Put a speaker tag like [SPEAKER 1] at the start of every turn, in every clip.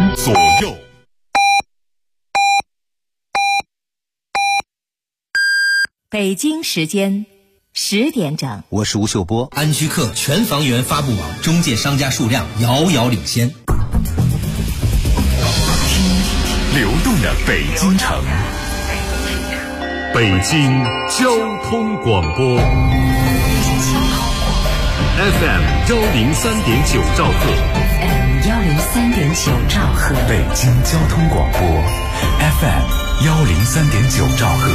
[SPEAKER 1] 左右。
[SPEAKER 2] 北京时间10点整，
[SPEAKER 3] 我是吴秀波。
[SPEAKER 4] 安居客全房源发布网中介商家数量遥遥领先。
[SPEAKER 1] 流动的北京城，北京交通广播 FM 103.9兆赫
[SPEAKER 2] 103.9兆赫，
[SPEAKER 1] 北京交通广播 FM 103.9兆赫。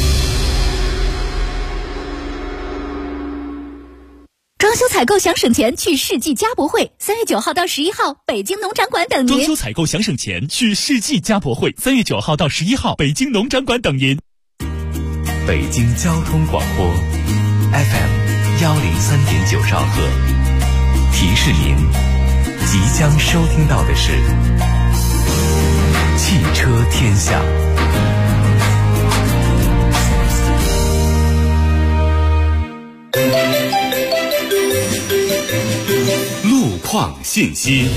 [SPEAKER 2] 装修采购想省钱，去世纪家博会，3月9号到11号，北京农展馆等您。
[SPEAKER 5] 装修采购想省钱，去世纪家博会，3月9号到11号，北京农展馆等您。
[SPEAKER 1] 北京交通广播 FM 103.9兆赫，提示您即将收听到的是汽车天下。路况信息。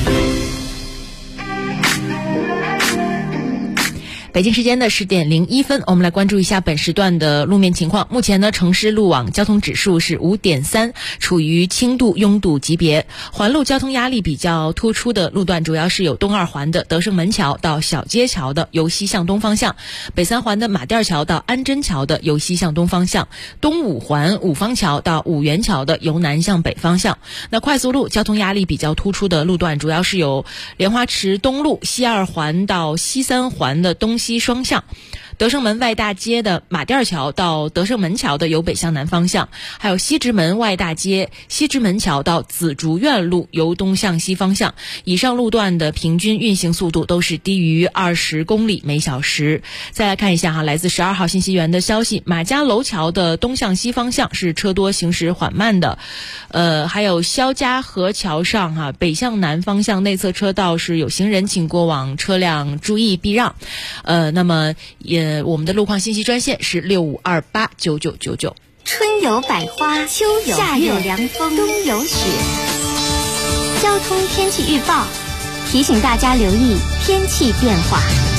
[SPEAKER 6] 北京时间的10点01分，我们来关注一下本时段的路面情况。目前呢，城市路网交通指数是5.3，处于轻度拥堵级别。环路交通压力比较突出的路段，主要是有东二环的德胜门桥到小街桥的由西向东方向，北三环的马甸桥到安贞桥的由西向东方向，东五环五方桥到五元桥的由南向北方向。那快速路交通压力比较突出的路段，主要是有莲花池东路西二环到西三环的东西双向，德胜门外大街的马甸桥到德胜门桥的由北向南方向，还有西直门外大街西直门桥到紫竹院路由东向西方向。以上路段的平均运行速度都是低于20公里每小时。再来看一下来自12号信息源的消息，马家楼桥的东向西方向是车多行驶缓慢的，还有肖家河桥上北向南方向内侧车道是有行人请过往车辆注意避让。那么我们的路况信息专线是65289999。
[SPEAKER 7] 春有百花，秋有夏有凉风，冬有雪。交通天气预报提醒大家留意天气变化。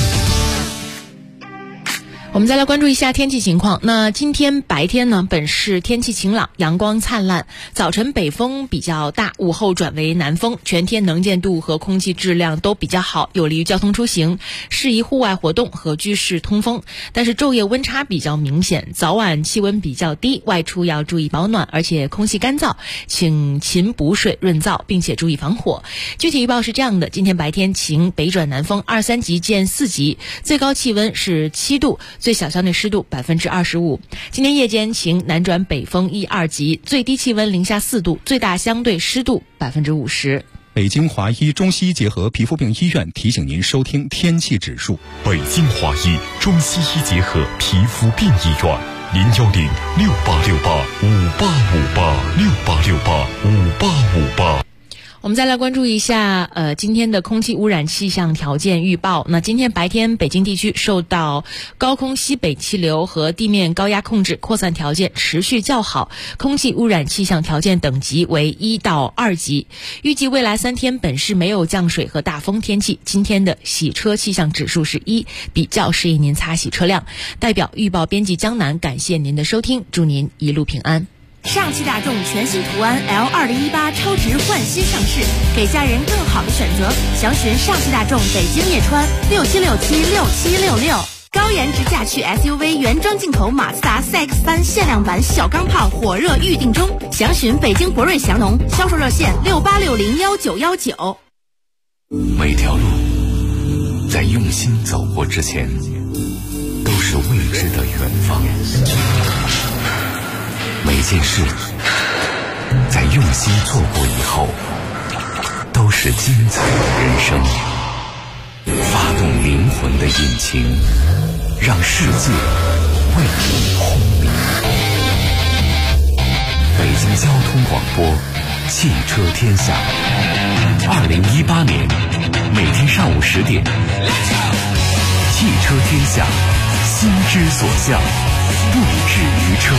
[SPEAKER 6] 我们再来关注一下天气情况。那今天白天呢，本市天气晴朗，阳光灿烂，早晨北风比较大，午后转为南风，全天能见度和空气质量都比较好，有利于交通出行，适宜户外活动和居室通风。但是昼夜温差比较明显，早晚气温比较低，外出要注意保暖，而且空气干燥，请勤补水润燥，并且注意防火。具体预报是这样的：今天白天晴，北转南风2、3级见4级，最高气温是7度，最小相对湿度25%。今天夜间晴，南转北风1、2级，最低气温零下4度，最大相对湿度50%。
[SPEAKER 8] 北京华医中西医结合皮肤病医院提醒您收听天气指数。
[SPEAKER 1] 北京华医中西医结合皮肤病医院，01068685868586858。
[SPEAKER 6] 我们再来关注一下今天的空气污染气象条件预报。那今天白天北京地区受到高空西北气流和地面高压控制扩散条件持续较好，空气污染气象条件等级为1到2级。预计未来3天本市没有降水和大风天气。今天的洗车气象指数是1，比较适宜您擦洗车辆。代表预报编辑江南感谢您的收听，祝您一路平安。
[SPEAKER 2] 上汽大众全新途安 L2018 超值焕新上市，给家人更好的选择。详询上汽大众北京叶川67676766。高颜值驾趣 SUV 原装进口马自达 CX-3 限量版小钢炮火热预定中，详询北京博瑞祥农，销售热线68601919。
[SPEAKER 1] 每条路在用心走过之前，都是未知的远方。每件事在用心做过以后，都是精彩的人生。发动灵魂的引擎，让世界为你轰鸣。北京交通广播，汽车天下。2018年每天上午10点，汽车天下，心之所向，不止于车。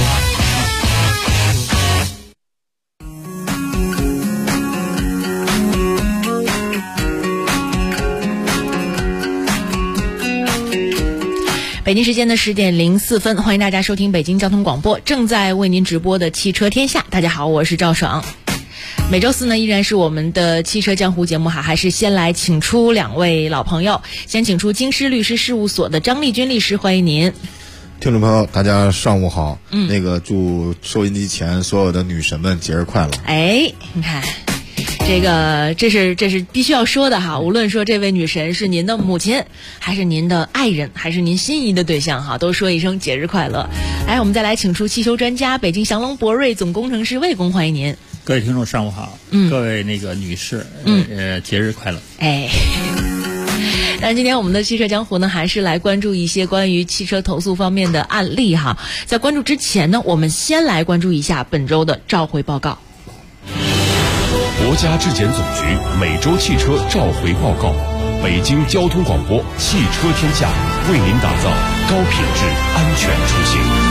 [SPEAKER 6] 北京时间的10点04分，欢迎大家收听北京交通广播正在为您直播的汽车天下。大家好，我是赵爽。每周四呢依然是我们的汽车江湖节目哈，还是先来请出两位老朋友，先请出京师律师事务所的张丽君律师，欢迎您。
[SPEAKER 3] 听众朋友大家上午好，祝收音机前所有的女神们节日快乐。
[SPEAKER 6] 你看这是必须要说的哈，无论说这位女神是您的母亲还是您的爱人还是您心仪的对象哈，都说一声节日快乐。我们再来请出汽修专家北京祥龙博瑞总工程师魏工，欢迎您。
[SPEAKER 9] 各位听众上午好，各位女士节日快乐。
[SPEAKER 6] 但今天我们的汽车江湖呢，还是来关注一些关于汽车投诉方面的案例哈。在关注之前呢，我们先来关注一下本周的召回报告。
[SPEAKER 10] 国家质检总局每周汽车召回报告，北京交通广播汽车天下为您打造高品质安全出行。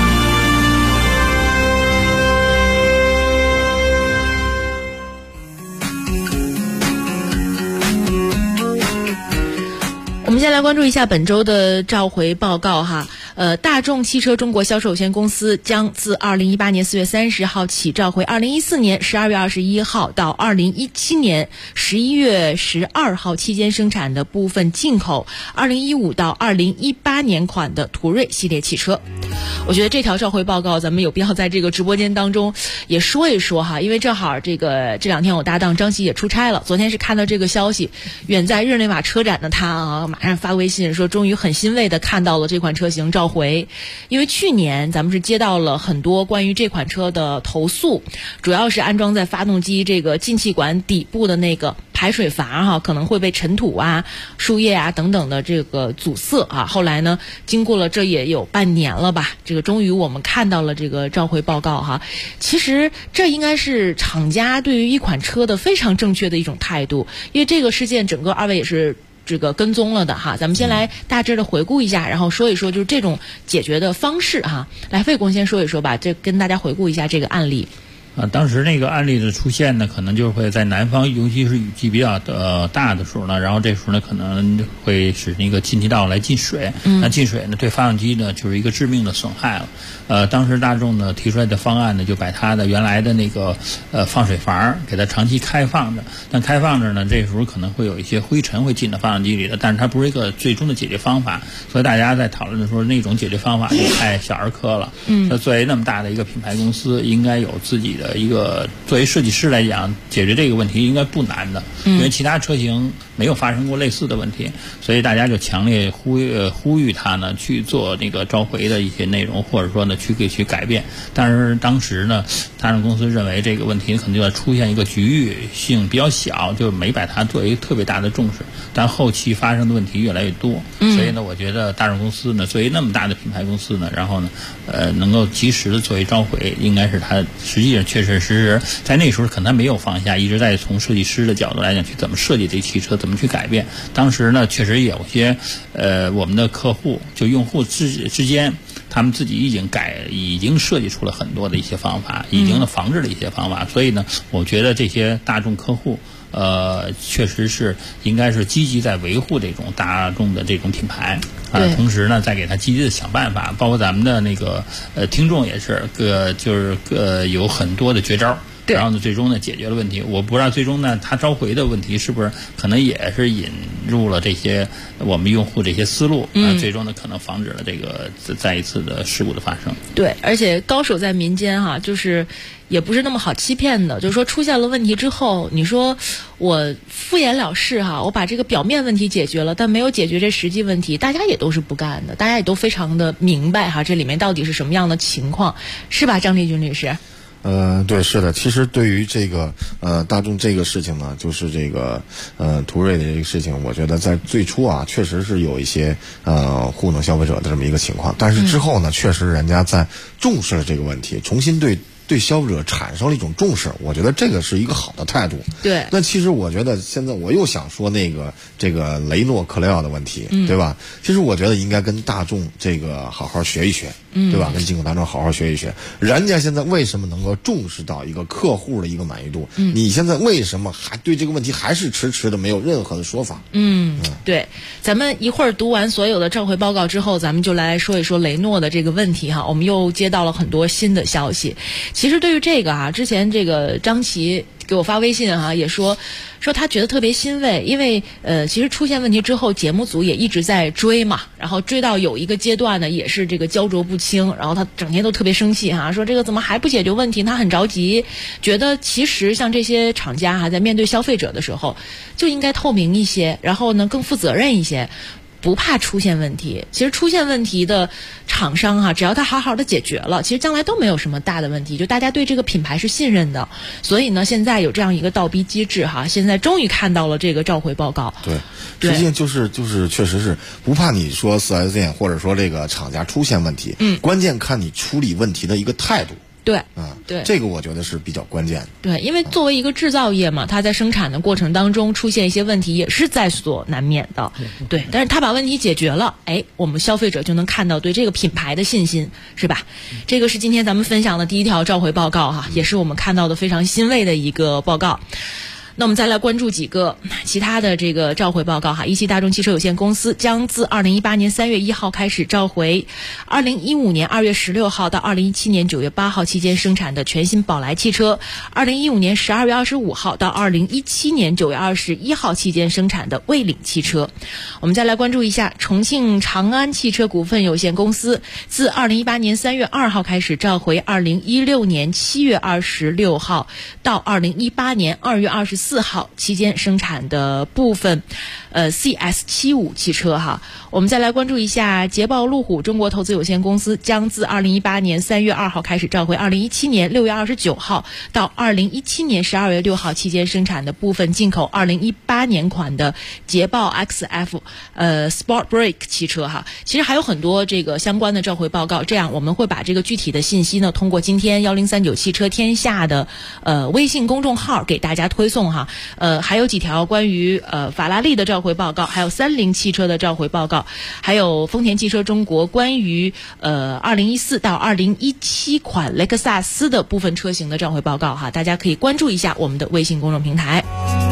[SPEAKER 6] 我们先来关注一下本周的召回报告哈。大众汽车中国销售有限公司将自2018年4月30号起召回2014年12月21号到2017年11月12号期间生产的部分进口2015到2018年款的途锐系列汽车。我觉得这条召回报告咱们有必要在这个直播间当中也说一说哈，因为正好这两天我搭档张琪也出差了，昨天是看到这个消息，远在日内瓦车展的他马上发微信说终于很欣慰的看到了这款车型召回。因为去年咱们是接到了很多关于这款车的投诉，主要是安装在发动机这个进气管底部的那个排水阀哈，可能会被尘土啊、树叶啊等等的这个阻塞啊。后来呢，经过了这也有半年了吧，这个终于我们看到了这个召回报告哈。其实这应该是厂家对于一款车的非常正确的一种态度，因为这个事件整个二位也是这个跟踪了的哈。咱们先来大致的回顾一下，然后说一说就是这种解决的方式哈。来，魏工先说一说吧，这跟大家回顾一下这个案例。
[SPEAKER 9] 当时那个案例的出现呢，可能就会在南方，尤其是雨季比较大的时候呢，然后这时候呢可能会使那个进气道来进水，那进水呢对发动机呢就是一个致命的损害了。当时大众呢提出来的方案呢，就把它的原来的那个放水阀给它长期开放着，但开放着呢，这时候可能会有一些灰尘会进到发动机里的，但是它不是一个最终的解决方法，所以大家在讨论的时候，那种解决方法也太小儿科了。那作为那么大的一个品牌公司，应该有自己的一个作为设计师来讲，解决这个问题应该不难的，因为其他车型没有发生过类似的问题，所以大家就强烈呼吁他呢去做那个召回的一些内容，或者说呢去改变。但是当时呢，大众公司认为这个问题可能就要出现一个局域性比较小，就没把它作为特别大的重视。但后期发生的问题越来越多，所以呢，我觉得大众公司呢作为那么大的品牌公司呢，然后呢，能够及时的作为召回，应该是它实际上确实在那时候可能没有放下，一直在从设计师的角度来讲去怎么设计这汽车，怎么去改变。当时呢，确实有些我们的客户就用户之间，他们自己已经设计出了很多的一些方法，已经防治了一些方法。所以呢，我觉得这些大众客户确实是应该是积极在维护这种大众的这种品牌同时呢，再给他积极的想办法，包括咱们的那个听众也是有很多的绝招。然后呢，最终呢解决了问题。我不知道最终呢，他召回的问题是不是可能也是引入了这些我们用户这些思路，最终呢可能防止了这个再一次的事故的发生。
[SPEAKER 6] 对，而且高手在民间哈，就是也不是那么好欺骗的。就是说出现了问题之后，你说我敷衍了事哈，我把这个表面问题解决了，但没有解决这实际问题，大家也都是不干的，大家也都非常的明白哈，这里面到底是什么样的情况，是吧，张丽君律师？
[SPEAKER 3] 对，是的。其实对于这个大众这个事情呢，就是这个途锐的这个事情，我觉得在最初啊，确实是有一些糊弄消费者的这么一个情况，但是之后呢，确实人家在重视了这个问题，重新对对消费者产生了一种重视，我觉得这个是一个好的态度。
[SPEAKER 6] 对。
[SPEAKER 3] 那其实我觉得现在我又想说这个雷诺克雷奥的问题，对吧？其实我觉得应该跟大众这个好好学一学，对吧？跟进口大众好好学一学，人家现在为什么能够重视到一个客户的一个满意度？你现在为什么还对这个问题还是迟迟的没有任何的说法？
[SPEAKER 6] 对，咱们一会儿读完所有的召回报告之后，咱们就来说一说雷诺的这个问题哈。我们又接到了很多新的消息。其实对于这个之前这个张琪给我发微信也说他觉得特别欣慰，因为其实出现问题之后，节目组也一直在追嘛，然后追到有一个阶段呢，也是这个焦灼不清，然后他整天都特别生气说这个怎么还不解决问题，他很着急，觉得其实像这些厂家在面对消费者的时候就应该透明一些，然后呢更负责任一些，不怕出现问题。其实出现问题的厂商只要他好好的解决了，其实将来都没有什么大的问题，就大家对这个品牌是信任的。所以呢，现在有这样一个倒逼机制现在终于看到了这个召回报告。
[SPEAKER 3] 对，实际上就是确实是不怕你说 4S 店或者说这个厂家出现问题，关键看你处理问题的一个态度。
[SPEAKER 6] 对，
[SPEAKER 3] 对，这个我觉得是比较关键的。
[SPEAKER 6] 对，因为作为一个制造业嘛，它在生产的过程当中出现一些问题也是在所难免的。对，但是它把问题解决了，我们消费者就能看到对这个品牌的信心，是吧？这个是今天咱们分享的第一条召回报告也是我们看到的非常欣慰的一个报告。那我们再来关注几个其他的这个召回报告一汽大众汽车有限公司将自2018年3月1号开始召回2015年2月16号到2017年9月8号期间生产的全新宝来汽车，2015年12月25号到2017年9月21号期间生产的蔚领汽车。我们再来关注一下重庆长安汽车股份有限公司自2018年3月2号开始召回2016年7月26号到2018年2月24号期间生产的部分CS75 汽车我们再来关注一下捷豹路虎中国投资有限公司将自2018年3月2号开始召回2017年6月29号到2017年12月6号期间生产的部分进口2018年款的捷豹 XF Sport Break 汽车其实还有很多这个相关的召回报告，这样我们会把这个具体的信息呢通过今天1039汽车天下的微信公众号给大家推送还有几条关于法拉利的召回报告，还有30汽车的召回报告，还有丰田汽车中国关于2014到2017款雷克萨斯的部分车型的召回报告大家可以关注一下我们的微信公众平台。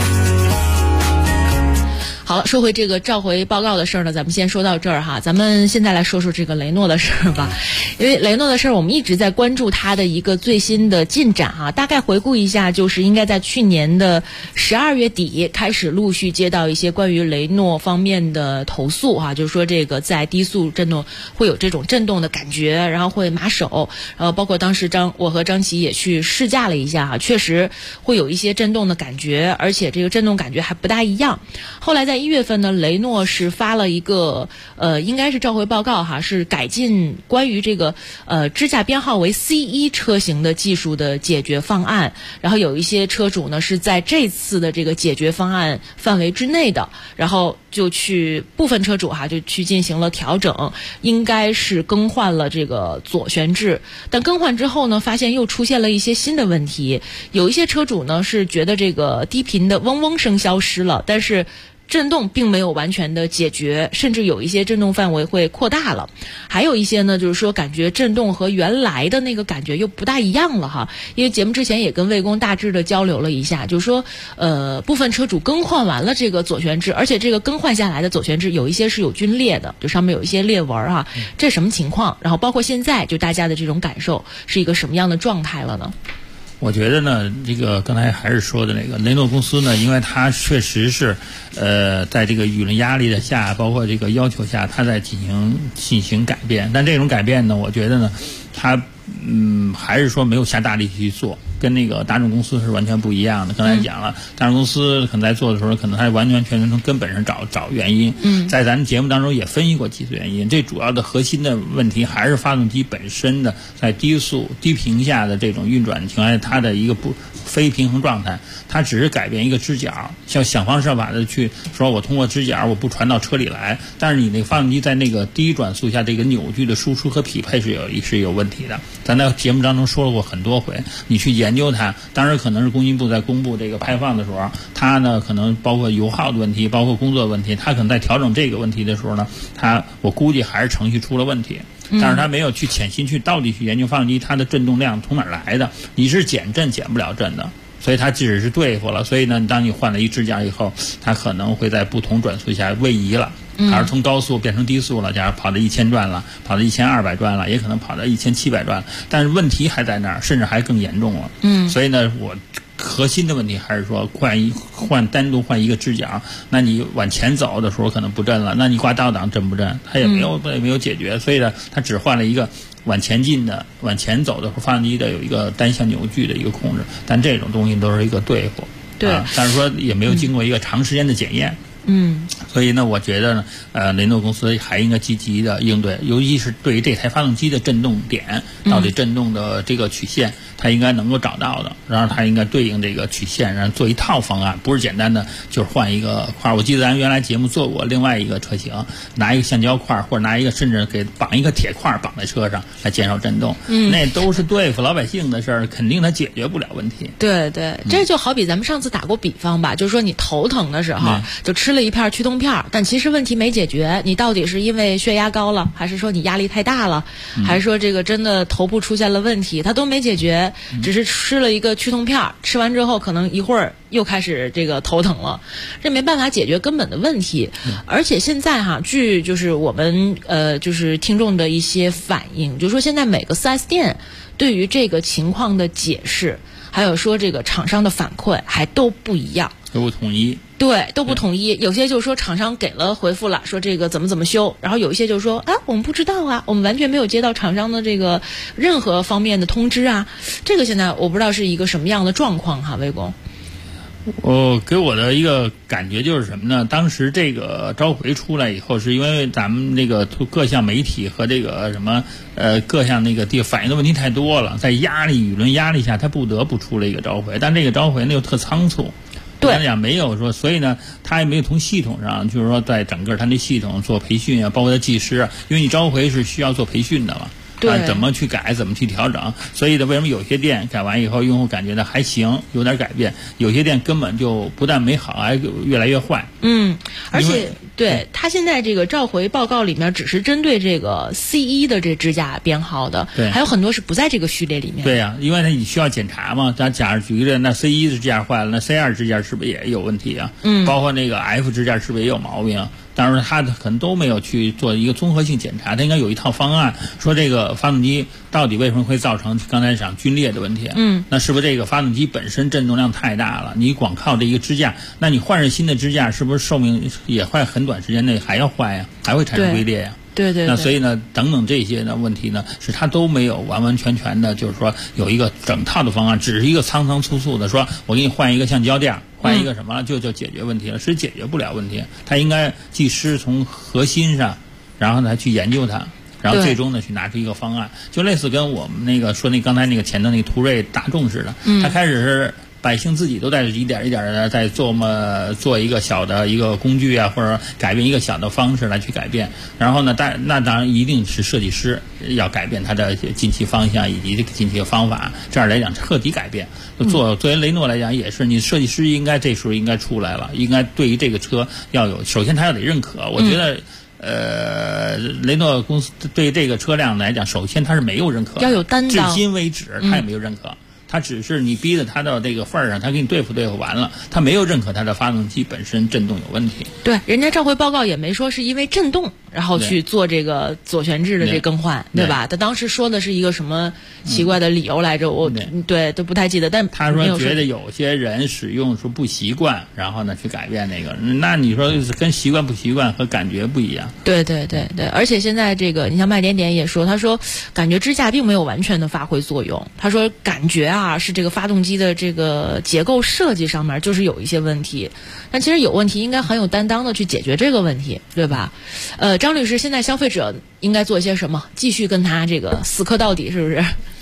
[SPEAKER 6] 好了，说回这个召回报告的事儿呢，咱们先说到这儿咱们现在来说说这个雷诺的事儿吧。因为雷诺的事儿，我们一直在关注它的一个最新的进展大概回顾一下，就是应该在去年的12月底开始陆续接到一些关于雷诺方面的投诉就是说这个在低速震动会有这种震动的感觉，然后会麻手，然后包括当时我和张琪也去试驾了一下确实会有一些震动的感觉，而且这个震动感觉还不大一样。后来在1月份呢，雷诺是发了一个应该是召回报告是改进关于这个支架编号为 C1 车型的技术的解决方案，然后有一些车主呢是在这次的这个解决方案范围之内的，然后就去部分车主就去进行了调整，应该是更换了这个左旋制，但更换之后呢，发现又出现了一些新的问题。有一些车主呢是觉得这个低频的嗡嗡声消失了，但是震动并没有完全的解决，甚至有一些震动范围会扩大了。还有一些呢，就是说感觉震动和原来的那个感觉又不大一样了因为节目之前也跟魏工大致的交流了一下，就是说部分车主更换完了这个左旋制，而且这个更换下来的左旋制有一些是有皲裂的，就上面有一些裂纹这什么情况？然后包括现在就大家的这种感受是一个什么样的状态了呢？
[SPEAKER 9] 我觉得呢，这个刚才还是说的那个雷诺公司呢，因为它确实是在这个舆论压力的下，包括这个要求下，它在进行改变。但这种改变呢，我觉得呢，它还是说没有下大力气去做，跟那个大众公司是完全不一样的。刚才讲了，大众公司可能在做的时候，可能还完全从根本上找原因。在咱节目当中也分析过几次原因。最主要的核心的问题还是发动机本身的在低速低频下的这种运转情况下，它的一个非平衡状态，它只是改变一个支脚，想方设法的去说我通过支脚我不传到车里来，但是你那个发动机在那个低转速下这个扭矩的输出和匹配是有问题的。咱在节目当中说过很多回，你去研究它，当然可能是工信部在公布这个排放的时候，它呢可能包括油耗的问题，包括工作的问题，它可能在调整这个问题的时候呢，我估计还是程序出了问题。但是他没有去潜心去到底去研究发动机它的振动量从哪儿来的，你是减震减不了震的，所以它只是对付了。所以呢，当你换了一支架以后，它可能会在不同转速下位移了，还是从高速变成低速了，假如跑到1000转了，跑到1200转了，也可能跑到1700转了，但是问题还在那儿，甚至还更严重了。所以呢，我核心的问题还是说单独换一个支脚，那你往前走的时候可能不震了，那你挂倒档震不震？它也没有解决，所以呢，它只换了一个往前走的时候发动机的有一个单向扭矩的一个控制，但这种东西都是一个对付，
[SPEAKER 6] 对，
[SPEAKER 9] 但是说也没有经过一个长时间的检验。所以呢，我觉得呢，雷诺公司还应该积极的应对，尤其是对于这台发动机的振动点，到底振动的这个曲线，它应该能够找到的，然后它应该对应这个曲线，然后做一套方案，不是简单的就是换一个块。我记得咱原来节目做过另外一个车型，拿一个橡胶块或者拿一个甚至给绑一个铁块绑在车上来减少振动，那都是对付老百姓的事儿，肯定它解决不了问题。
[SPEAKER 6] 对对，这就好比咱们上次打过比方吧，就是说你头疼的时候就吃了一片驱动片，但其实问题没解决，你到底是因为血压高了，还是说你压力太大了，还是说这个真的头部出现了问题，它都没解决，只是吃了一个驱动片，吃完之后可能一会儿又开始这个头疼了，这没办法解决根本的问题。而且现在据就是我们就是听众的一些反应，就是说现在每个 4S 店对于这个情况的解释，还有说这个厂商的反馈还都不一样，
[SPEAKER 9] 都不统一。
[SPEAKER 6] 对，都不统一。有些就是说厂商给了回复了，说这个怎么修，然后有一些就是说我们不知道啊，我们完全没有接到厂商的这个任何方面的通知啊。这个现在我不知道是一个什么样的状况哈，魏工。
[SPEAKER 9] 给我的一个感觉就是什么呢？当时这个召回出来以后，是因为咱们那个各项媒体和这个什么各项那个地反映的问题太多了，在舆论压力下，他不得不出了一个召回，但这个召回呢又特仓促。对，讲没有说，所以呢，他也没有从系统上，就是说在整个他那系统做培训啊，包括他技师啊，因为你召回是需要做培训的嘛。对，怎么去改，怎么去调整，所以呢，为什么有些店改完以后，用户感觉到还行，有点改变；有些店根本就不但没好，还越来越坏。
[SPEAKER 6] 而且对他现在这个召回报告里面，只是针对这个 C1 的这支架编号的，对，还有很多是不在这个序列里面。
[SPEAKER 9] 对呀，因为你需要检查嘛。咱假如举个例，那 C1 支架坏了，那 C2 支架是不是也有问题啊？包括那个 F 支架是不是也有毛病？当然，他可能都没有去做一个综合性检查，他应该有一套方案，说这个发动机到底为什么会造成刚才讲皲裂的问题？那是不是这个发动机本身振动量太大了？你光靠这一个支架，那你换上新的支架，是不是寿命也会很短时间内还要坏呀？还会产生龟裂呀？
[SPEAKER 6] 对。
[SPEAKER 9] 那所以呢，等等这些的问题呢，是他都没有完完全全的，就是说有一个整套的方案，只是一个仓仓促促的说，我给你换一个橡胶垫。换一个什么就解决问题了，是解决不了问题。他应该技师从核心上，然后呢去研究它，然后最终呢去拿出一个方案，就类似跟我们那个说刚才那个前头那个途锐大众似的，他开始是百姓自己都在一点一点的在做一个小的一个工具啊，或者改变一个小的方式来去改变。然后呢，那当然一定是设计师要改变它的进气方向以及这个进气的方法，这样来讲彻底改变。作为雷诺来讲也是，你设计师应该这时候应该出来了，应该对于这个车要有，首先他要得认可。我觉得雷诺公司对于这个车辆来讲，首先他是没有认可的，
[SPEAKER 6] 要有担当，
[SPEAKER 9] 至今为止他也没有认可。他只是你逼着他到这个份儿上，他给你对付完了，他没有认可他的发动机本身振动有问题。
[SPEAKER 6] 对，人家召回报告也没说是因为振动然后去做这个左旋制的这更换，对吧？他当时说的是一个什么奇怪的理由来着？我对都不太记得。但
[SPEAKER 9] 他说觉得有些人使用说不习惯，然后呢去改变那个，那你说跟习惯不习惯和感觉不一样。
[SPEAKER 6] 对，而且现在这个你像麦点点也说，他说感觉支架并没有完全的发挥作用，他说感觉是这个发动机的这个结构设计上面就是有一些问题，但其实有问题应该很有担当的去解决这个问题，对吧？张律师，现在消费者应该做些什么？继续跟他这个死磕到底，是不是？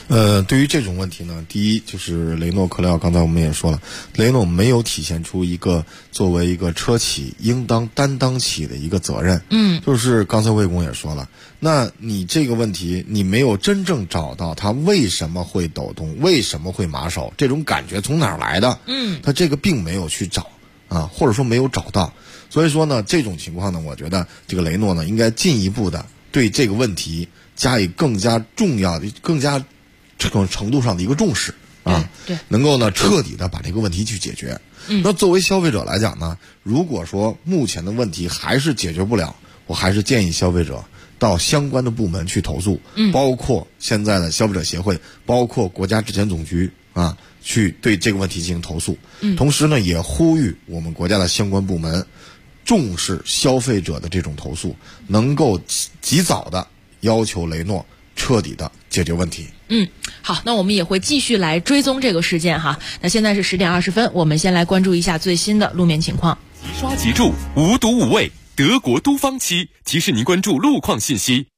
[SPEAKER 3] 对于这种问题呢，第一就是雷诺克莱奥，刚才我们也说了，雷诺没有体现出一个作为一个车企应当担当起的一个责任。就是刚才魏工也说了，那你这个问题你没有真正找到它为什么会抖动，为什么会麻手，这种感觉从哪儿来的？他这个并没有去找啊，或者说没有找到。所以说呢，这种情况呢，我觉得这个雷诺呢应该进一步的对这个问题加以更加重要的、更加这种程度上的一个重视啊，
[SPEAKER 6] 对，
[SPEAKER 3] 能够呢彻底的把这个问题去解决。那作为消费者来讲呢，如果说目前的问题还是解决不了，我还是建议消费者到相关的部门去投诉，包括现在的消费者协会，包括国家质检总局啊，去对这个问题进行投诉。同时呢，也呼吁我们国家的相关部门重视消费者的这种投诉，能够及早的要求雷诺彻底的解决问题。
[SPEAKER 6] 好，那我们也会继续来追踪这个事件哈。那现在是10点20分，我们先来关注一下最新的路面情况。
[SPEAKER 10] 即刷即住，无毒无味，德国都方漆提示您关注路况信息。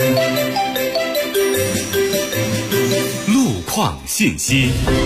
[SPEAKER 1] 路况信息。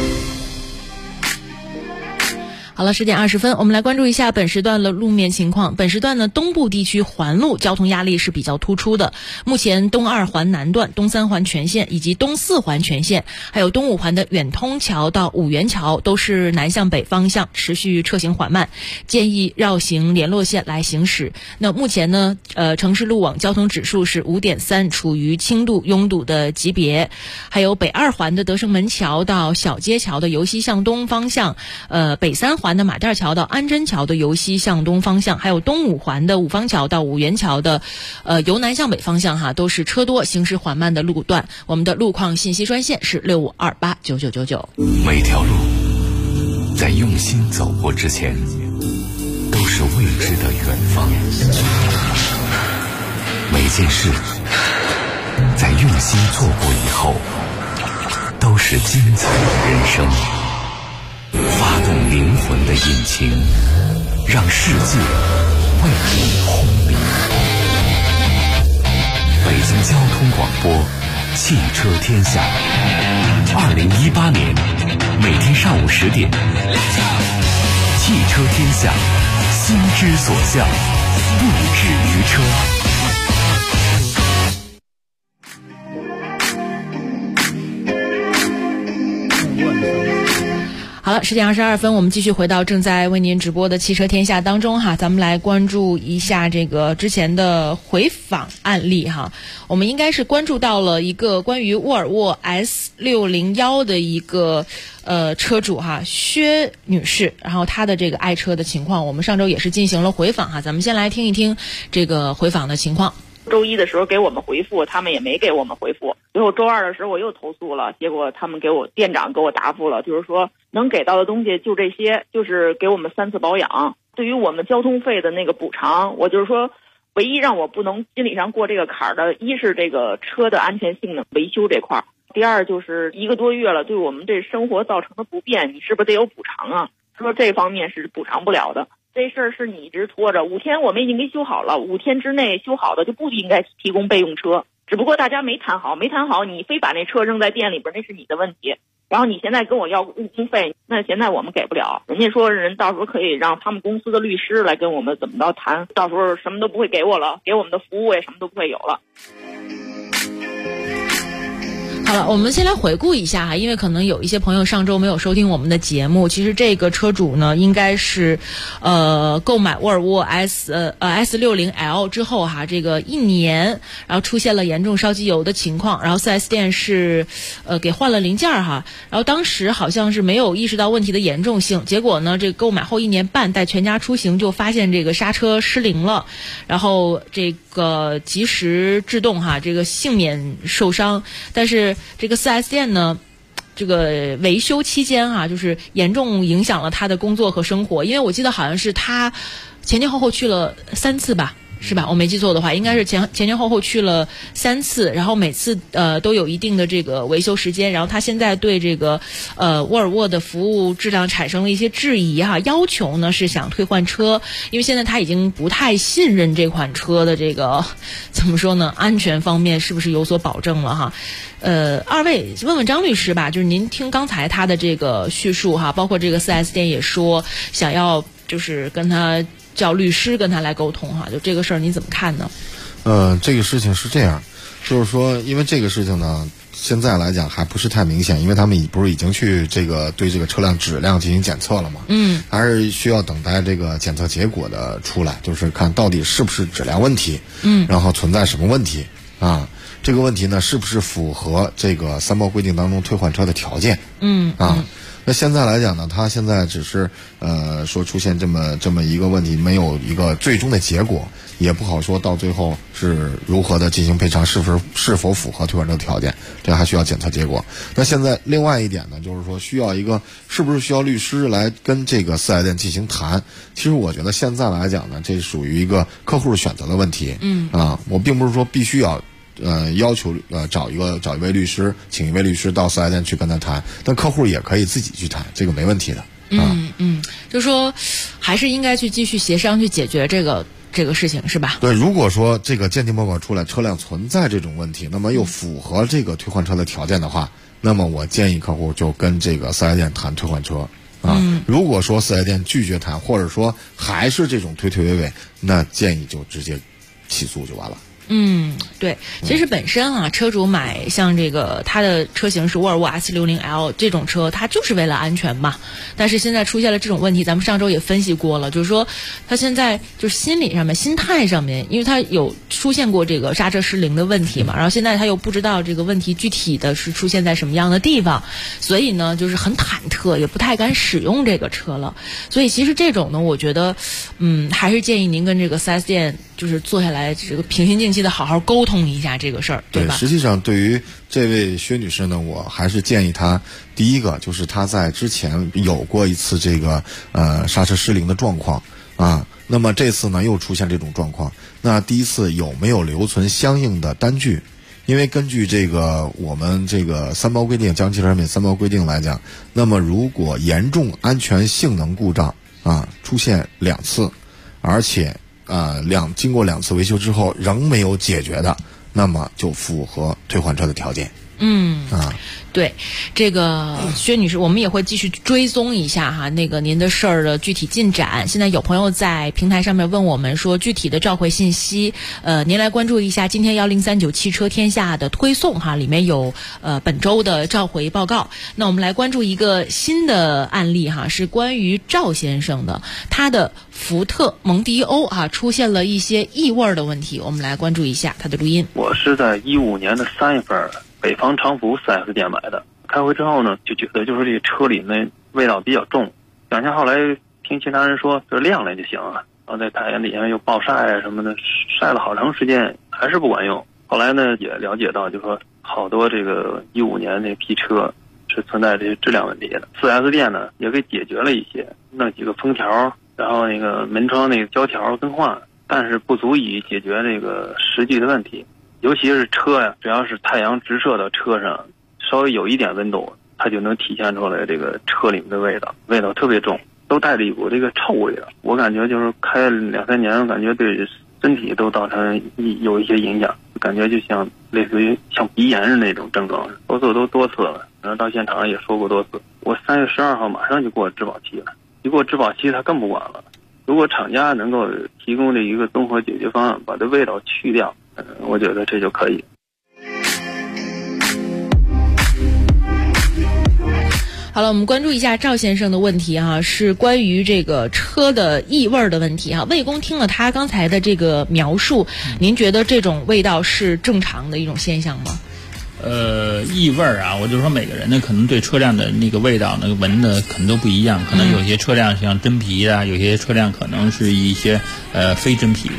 [SPEAKER 6] 好了，10点20分，我们来关注一下本时段的路面情况。本时段呢，东部地区环路交通压力是比较突出的。目前东2环南段、东3环全线以及东4环全线，还有东5环的远通桥到五元桥都是南向北方向持续车行缓慢，建议绕行联络线来行驶。那目前呢，城市路网交通指数是5.3，处于轻度拥堵的级别。还有北2环的德胜门桥到小街桥的由西向东方向，北3环的马甸桥到安贞桥的由西向东方向，还有东5环的五方桥到五元桥的由南向北方向哈，都是车多行驶缓慢的路段。我们的路况信息专线是65289999。
[SPEAKER 1] 每条路在用心走过之前，都是未知的远方。每件事在用心做过以后，都是精彩的人生。发动灵魂的引擎，让世界为你轰鸣。北京交通广播，汽车天下。2018年每天上午10点，汽车天下，心之所向，不止于车。
[SPEAKER 6] 好了，10点22分，我们继续回到正在为您直播的汽车天下当中哈，咱们来关注一下这个之前的回访案例哈。我们应该是关注到了一个关于沃尔沃 S601的一个车主哈，薛女士，然后她的这个爱车的情况，我们上周也是进行了回访哈，咱们先来听一听这个回访的情况。
[SPEAKER 11] 周一的时候给我们回复，他们也没给我们回复。最后周二的时候我又投诉了，结果他们店长给我答复了，就是说能给到的东西就这些，就是给我们3次保养。对于我们交通费的那个补偿，我就是说唯一让我不能心理上过这个坎儿的，一是这个车的安全性能维修这块儿，第二就是1个多月了，对我们这生活造成的不便，你是不是得有补偿啊？说这方面是补偿不了的。这事儿是你一直拖着，5天我们已经给修好了，5天之内修好的就不应该提供备用车，只不过大家没谈好，你非把那车扔在店里边，那是你的问题。然后你现在跟我要误工费，那现在我们给不了，人家说人到时候可以让他们公司的律师来跟我们怎么着谈，到时候什么都不会给我了，给我们的服务也什么都不会有了。
[SPEAKER 6] 好了，我们先来回顾一下哈，因为可能有一些朋友上周没有收听我们的节目。其实这个车主呢，应该是购买沃尔沃 S60L 之后哈，这个1年，然后出现了严重烧机油的情况，然后 4S 店是给换了零件哈，然后当时好像是没有意识到问题的严重性，结果呢，这个购买后1年半带全家出行就发现这个刹车失灵了，然后这个及时制动哈，这个幸免受伤，但是这个 4S 店呢，这个维修期间哈，就是严重影响了他的工作和生活，因为我记得好像是他前前后后去了3次吧， 是吧？我没记错的话，应该是前后去了3次，然后每次都有一定的这个维修时间。然后他现在对这个沃尔沃的服务质量产生了一些质疑哈，要求呢是想退换车，因为现在他已经不太信任这款车的这个怎么说呢，安全方面是不是有所保证了哈？二位问问张律师吧，就是您听刚才他的这个叙述哈，包括这个 4S 店也说想要就是跟他叫律师跟他来沟通哈，就这个事儿你怎么看呢？
[SPEAKER 3] 这个事情是这样，就是说，因为这个事情呢，现在来讲还不是太明显，因为他们不是已经去对这个车辆质量进行检测了吗？还是需要等待这个检测结果的出来，就是看到底是不是质量问题，然后存在什么问题啊？这个问题呢，是不是符合这个三包规定当中退换车的条件？那现在来讲呢，他现在只是说出现这么一个问题，没有一个最终的结果，也不好说到最后是如何的进行赔偿，是否符合退换车条件，这还需要检测结果。那现在另外一点呢，就是说是不是需要律师来跟这个4S店进行谈？其实我觉得现在来讲呢，这属于一个客户选择的问题。我并不是说必须要要求找一位律师，请一位律师到4S店去跟他谈，但客户也可以自己去谈，这个没问题的。
[SPEAKER 6] 就说还是应该去继续协商去解决这个事情，是吧？
[SPEAKER 3] 对，如果说这个鉴定报告出来车辆存在这种问题，那么又符合这个退换车的条件的话，那么我建议客户就跟这个4S店谈退换车。如果说4S店拒绝谈，或者说还是这种推推诿诿，那建议就直接起诉就完了。
[SPEAKER 6] 对，其实本身啊，车主买像这个他的车型是沃尔沃 S60L 这种车，它就是为了安全嘛。但是现在出现了这种问题，咱们上周也分析过了，就是说他现在就是心理上面、心态上面，因为他有出现过这个刹车失灵的问题嘛，然后现在他又不知道这个问题具体的是出现在什么样的地方，所以呢，就是很忐忑，也不太敢使用这个车了。所以其实这种呢，我觉得，还是建议您跟这个 4S 店就是坐下来，这个平心静气的好好沟通一下这个事儿，对吧？
[SPEAKER 3] 实际上对于这位薛女士呢，我还是建议她，第一个就是她在之前有过一次这个刹车失灵的状况啊，那么这次呢又出现这种状况，那第一次有没有留存相应的单据？因为根据这个我们这个三包规定，交通汽车产品三包规定来讲，那么如果严重安全性能故障出现2次，而且经过2次维修之后仍没有解决的，那么就符合退换车的条件。
[SPEAKER 6] 对，这个薛女士，我们也会继续追踪一下哈，那个您的事儿的具体进展。现在有朋友在平台上面问我们说具体的召回信息，您来关注一下今天1039汽车天下的推送哈，里面有本周的召回报告。那我们来关注一个新的案例哈，是关于赵先生的，他的福特蒙迪欧出现了一些异味的问题，我们来关注一下他的录音。
[SPEAKER 12] 我是在15年的3月份北方长福 4S 店买的，开回之后呢，就觉得就是这个车里面味道比较重，想下后来听其他人说就晾晾就行了，然后在太阳底下又暴晒什么的，晒了好长时间还是不管用。后来呢也了解到，就说好多这个15年那批车是存在这些质量问题的， 4S 店呢也给解决了一些，弄几个封条，然后那个门窗那个胶条更换，但是不足以解决这个实际的问题。尤其是车呀，只要是太阳直射到车上，稍微有一点温度，它就能体现出来这个车里面的味道特别重，都带着一股这个臭味了。我感觉就是开了2-3年，感觉对身体都造成有一些影响，感觉就像类似于像鼻炎的那种症状，都多次了，然后到现场也说过多次。我3月12号马上就过质保期了，一过质保期他更不管了。如果厂家能够提供这一个综合解决方案，把这味道去掉，我觉得这就可以。
[SPEAKER 6] 好了，我们关注一下赵先生的问题哈，是关于这个车的异味的问题哈。魏工听了他刚才的这个描述，您觉得这种味道是正常的一种现象吗？
[SPEAKER 9] 异味啊，我就说每个人呢可能对车辆的那个味道呢闻的可能都不一样，可能有些车辆像真皮的，有些车辆可能是一些非真皮的。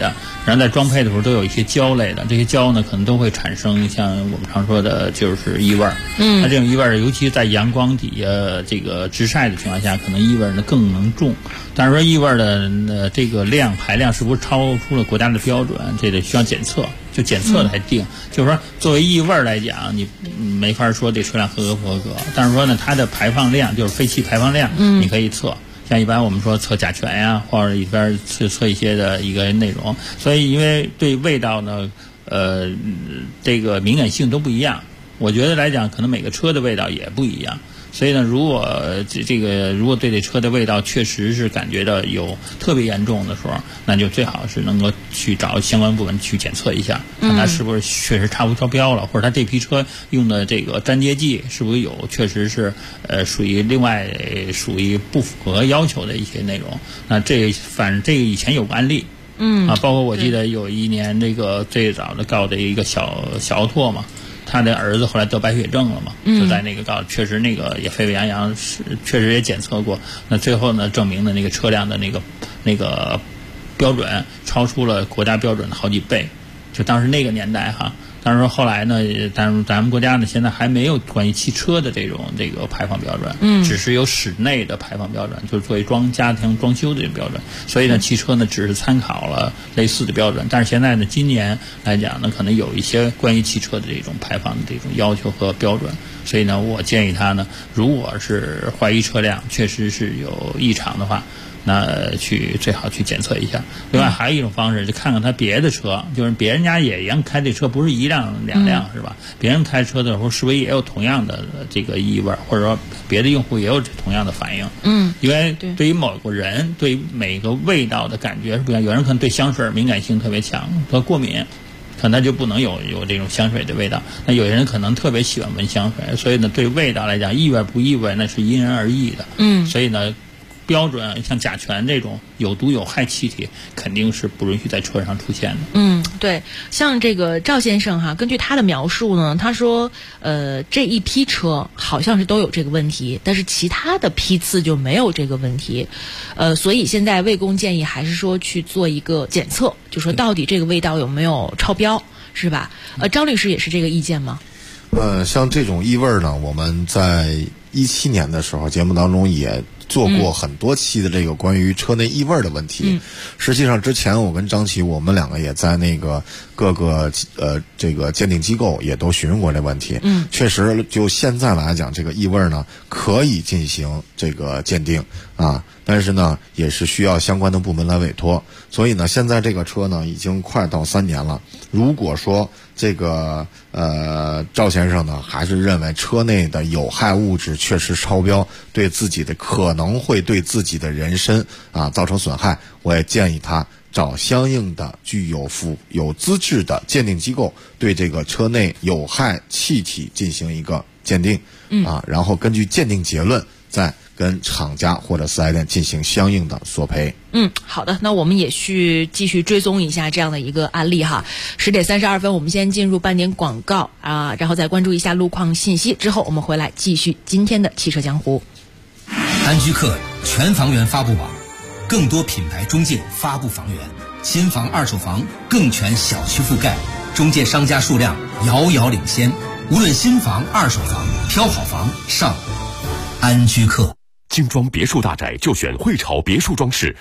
[SPEAKER 9] 然后在装配的时候都有一些胶类的，这些胶呢可能都会产生像我们常说的就是异味。那这种异味尤其在阳光底下这个直晒的情况下，可能异味呢更能重。但是说异味的这个排量是不是超出了国家的标准，这得需要检测，就检测来定。就是说作为异味来讲，你没法说这车辆合格不合格，但是说呢它的排放量就是废气排放量，你可以测。像一般我们说测甲醛呀，或者里边测一些的一个内容，所以因为对味道呢，这个敏感性都不一样。我觉得来讲，可能每个车的味道也不一样。所以呢，如果对这车的味道确实是感觉到有特别严重的时候，那就最好是能够去找相关部门去检测一下，看它是不是确实超标了，或者它这批车用的这个粘接剂是不是确实是属于不符合要求的一些内容。那反正这个以前有个案例，包括我记得有一年这个最早的告的一个小奥拓嘛。他的儿子后来得白血症了嘛，就在那个告，确实那个也沸沸扬扬，确实也检测过。那最后呢，证明的那个车辆的那个标准超出了国家标准的好几倍，就当时那个年代哈。但是说后来呢，但是咱们国家呢现在还没有关于汽车的这个排放标准，只是有室内的排放标准，就是作为家庭装修的这个标准。所以呢，汽车呢只是参考了类似的标准，但是现在呢，今年来讲呢，可能有一些关于汽车的这种排放的这种要求和标准。所以呢，我建议他呢，如果是怀疑车辆确实是有异常的话，那最好去检测一下。另外还有一种方式，就看看他别的车，就是别人家也一样开这车，不是一辆两辆是吧？别人开车的时候是不是也有同样的这个异味，或者说别的用户也有同样的反应？因为对于某个人对于每个味道的感觉是不一样，有人可能对香水敏感性特别强，和过敏。可能就不能有这种香水的味道。那有些人可能特别喜欢闻香水，所以呢，对味道来讲，异味不异味那是因人而异的。所以呢，标准像甲醛这种有毒有害气体，肯定是不允许在车上出现的。
[SPEAKER 6] 对，像这个赵先生哈，根据他的描述呢，他说，这一批车好像是都有这个问题，但是其他的批次就没有这个问题，所以现在卫工建议还是说去做一个检测，就说到底这个味道有没有超标，是吧？张律师也是这个意见吗？
[SPEAKER 3] 像这种异味呢，我们在2017年的时候节目当中也做过很多期的这个关于车内异味的问题。实际上之前我跟张琪我们两个也在那个各个这个鉴定机构也都询问过这问题。确实就现在来讲，这个异味呢可以进行这个鉴定啊，但是呢也是需要相关的部门来委托。所以呢，现在这个车呢已经快到3年了。如果说这个赵先生呢还是认为车内的有害物质确实超标，可能会对自己的人身造成损害，我也建议他找相应的具有资质的鉴定机构对这个车内有害气体进行一个鉴定然后根据鉴定结论再跟厂家或者4S店进行相应的索赔。
[SPEAKER 6] 好的，那我们也继续追踪一下这样的一个案例哈。10点32分，我们先进入半点广告然后再关注一下路况信息，之后我们回来继续今天的汽车江湖。
[SPEAKER 4] 安居客全房源发布网，更多品牌中介发布房源，新房二手房更全小区覆盖，中介商家数量遥遥领先。无论新房二手房，挑好房上安居客。
[SPEAKER 10] 精装别墅大宅就选汇潮别墅装饰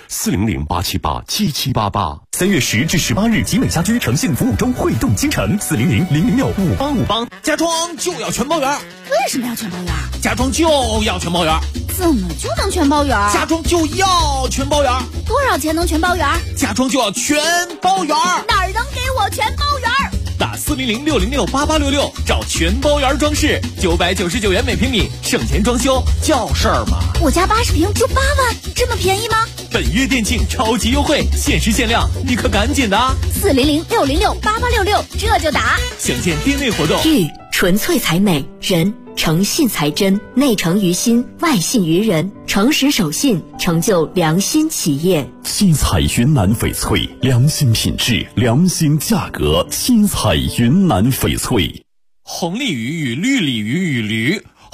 [SPEAKER 10] ，400-878-7788。3月10至18日，集美家居诚信服务中汇动京城，400-006-5858。
[SPEAKER 13] 家装就要全包圆。
[SPEAKER 14] 为什么要全包圆？
[SPEAKER 13] 家装就要全包圆。
[SPEAKER 14] 怎么就能全包圆？
[SPEAKER 13] 家装就要全包圆。
[SPEAKER 14] 多少钱能全包圆？
[SPEAKER 13] 家装就要全包圆。
[SPEAKER 14] 哪儿能给我全包圆？
[SPEAKER 13] 打400-606-8866找全包圆装饰，999元每平米，省钱装修叫事儿吗？
[SPEAKER 14] 我家80平就8万，这么便宜吗？
[SPEAKER 13] 本月店庆超级优惠，限时限量，你可赶紧的！400-606-8866，这就打。详见店内活动。
[SPEAKER 15] 玉纯粹才美，人诚信才真，内诚于心，外信于人，诚实守信，成就良心企业。
[SPEAKER 16] 七彩云南翡翠，良心品质，良心价格。七彩云南翡翠。
[SPEAKER 13] 红鲤鱼与绿鲤鱼与驴，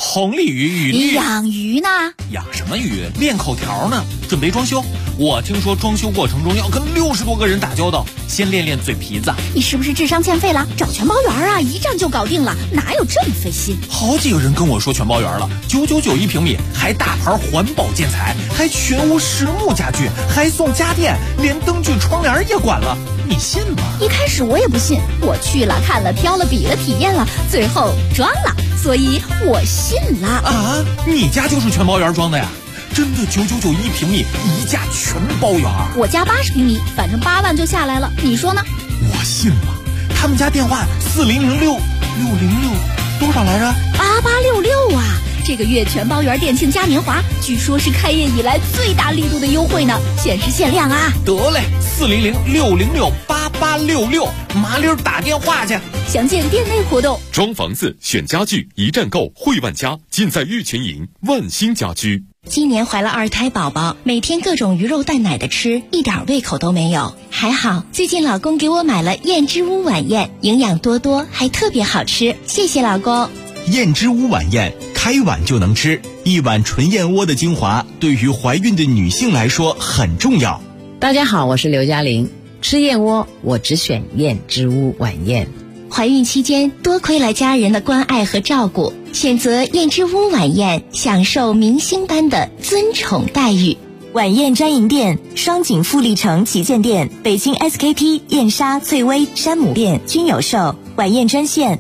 [SPEAKER 17] 红鲤鱼与
[SPEAKER 14] 你养鱼呢？
[SPEAKER 17] 养什么鱼？练口条呢，准备装修。我听说装修过程中要跟60多个人打交道，先练练嘴皮子。
[SPEAKER 14] 你是不是智商欠费了？找全包园啊，一站就搞定了，哪有这么费心？
[SPEAKER 17] 好几个人跟我说全包园了，999一平米，还大牌环保建材，还全屋实木家具，还送家电，连灯具窗帘也管了，你信吗？
[SPEAKER 14] 一开始我也不信，我去了看了挑了比了体验了，最后装了，所以我信了。
[SPEAKER 17] 啊，你家就是全包园装的呀？真的999一平米，一价全包园。
[SPEAKER 14] 我家80平米，反正8万就下来了，你说呢？
[SPEAKER 17] 我信了。他们家电话4006多少来着
[SPEAKER 14] ？8866啊！这个月全包园店庆嘉年华，据说是开业以来最大力度的优惠呢，限时限量啊！
[SPEAKER 17] 得嘞，40068866，麻溜打电话去。
[SPEAKER 14] 详见店内活动。
[SPEAKER 10] 装房子选家具，一站购汇万家，尽在玉泉营万兴家居。
[SPEAKER 18] 今年怀了2胎宝宝，每天各种鱼肉蛋奶的吃，一点胃口都没有。还好最近老公给我买了燕之屋晚宴，营养多多，还特别好吃，谢谢老公。
[SPEAKER 19] 燕之屋晚宴，开碗就能吃，一碗纯燕窝的精华，对于怀孕的女性来说很重要。
[SPEAKER 20] 大家好，我是刘嘉玲，吃燕窝我只选燕之屋晚宴。
[SPEAKER 18] 怀孕期间多亏了家人的关爱和照顾，选择燕之屋晚宴，享受明星般的尊宠待遇。
[SPEAKER 15] 晚宴专营店：双井富力城旗舰店、北京 SKP、燕莎、翠微、山姆店均有售。晚宴专线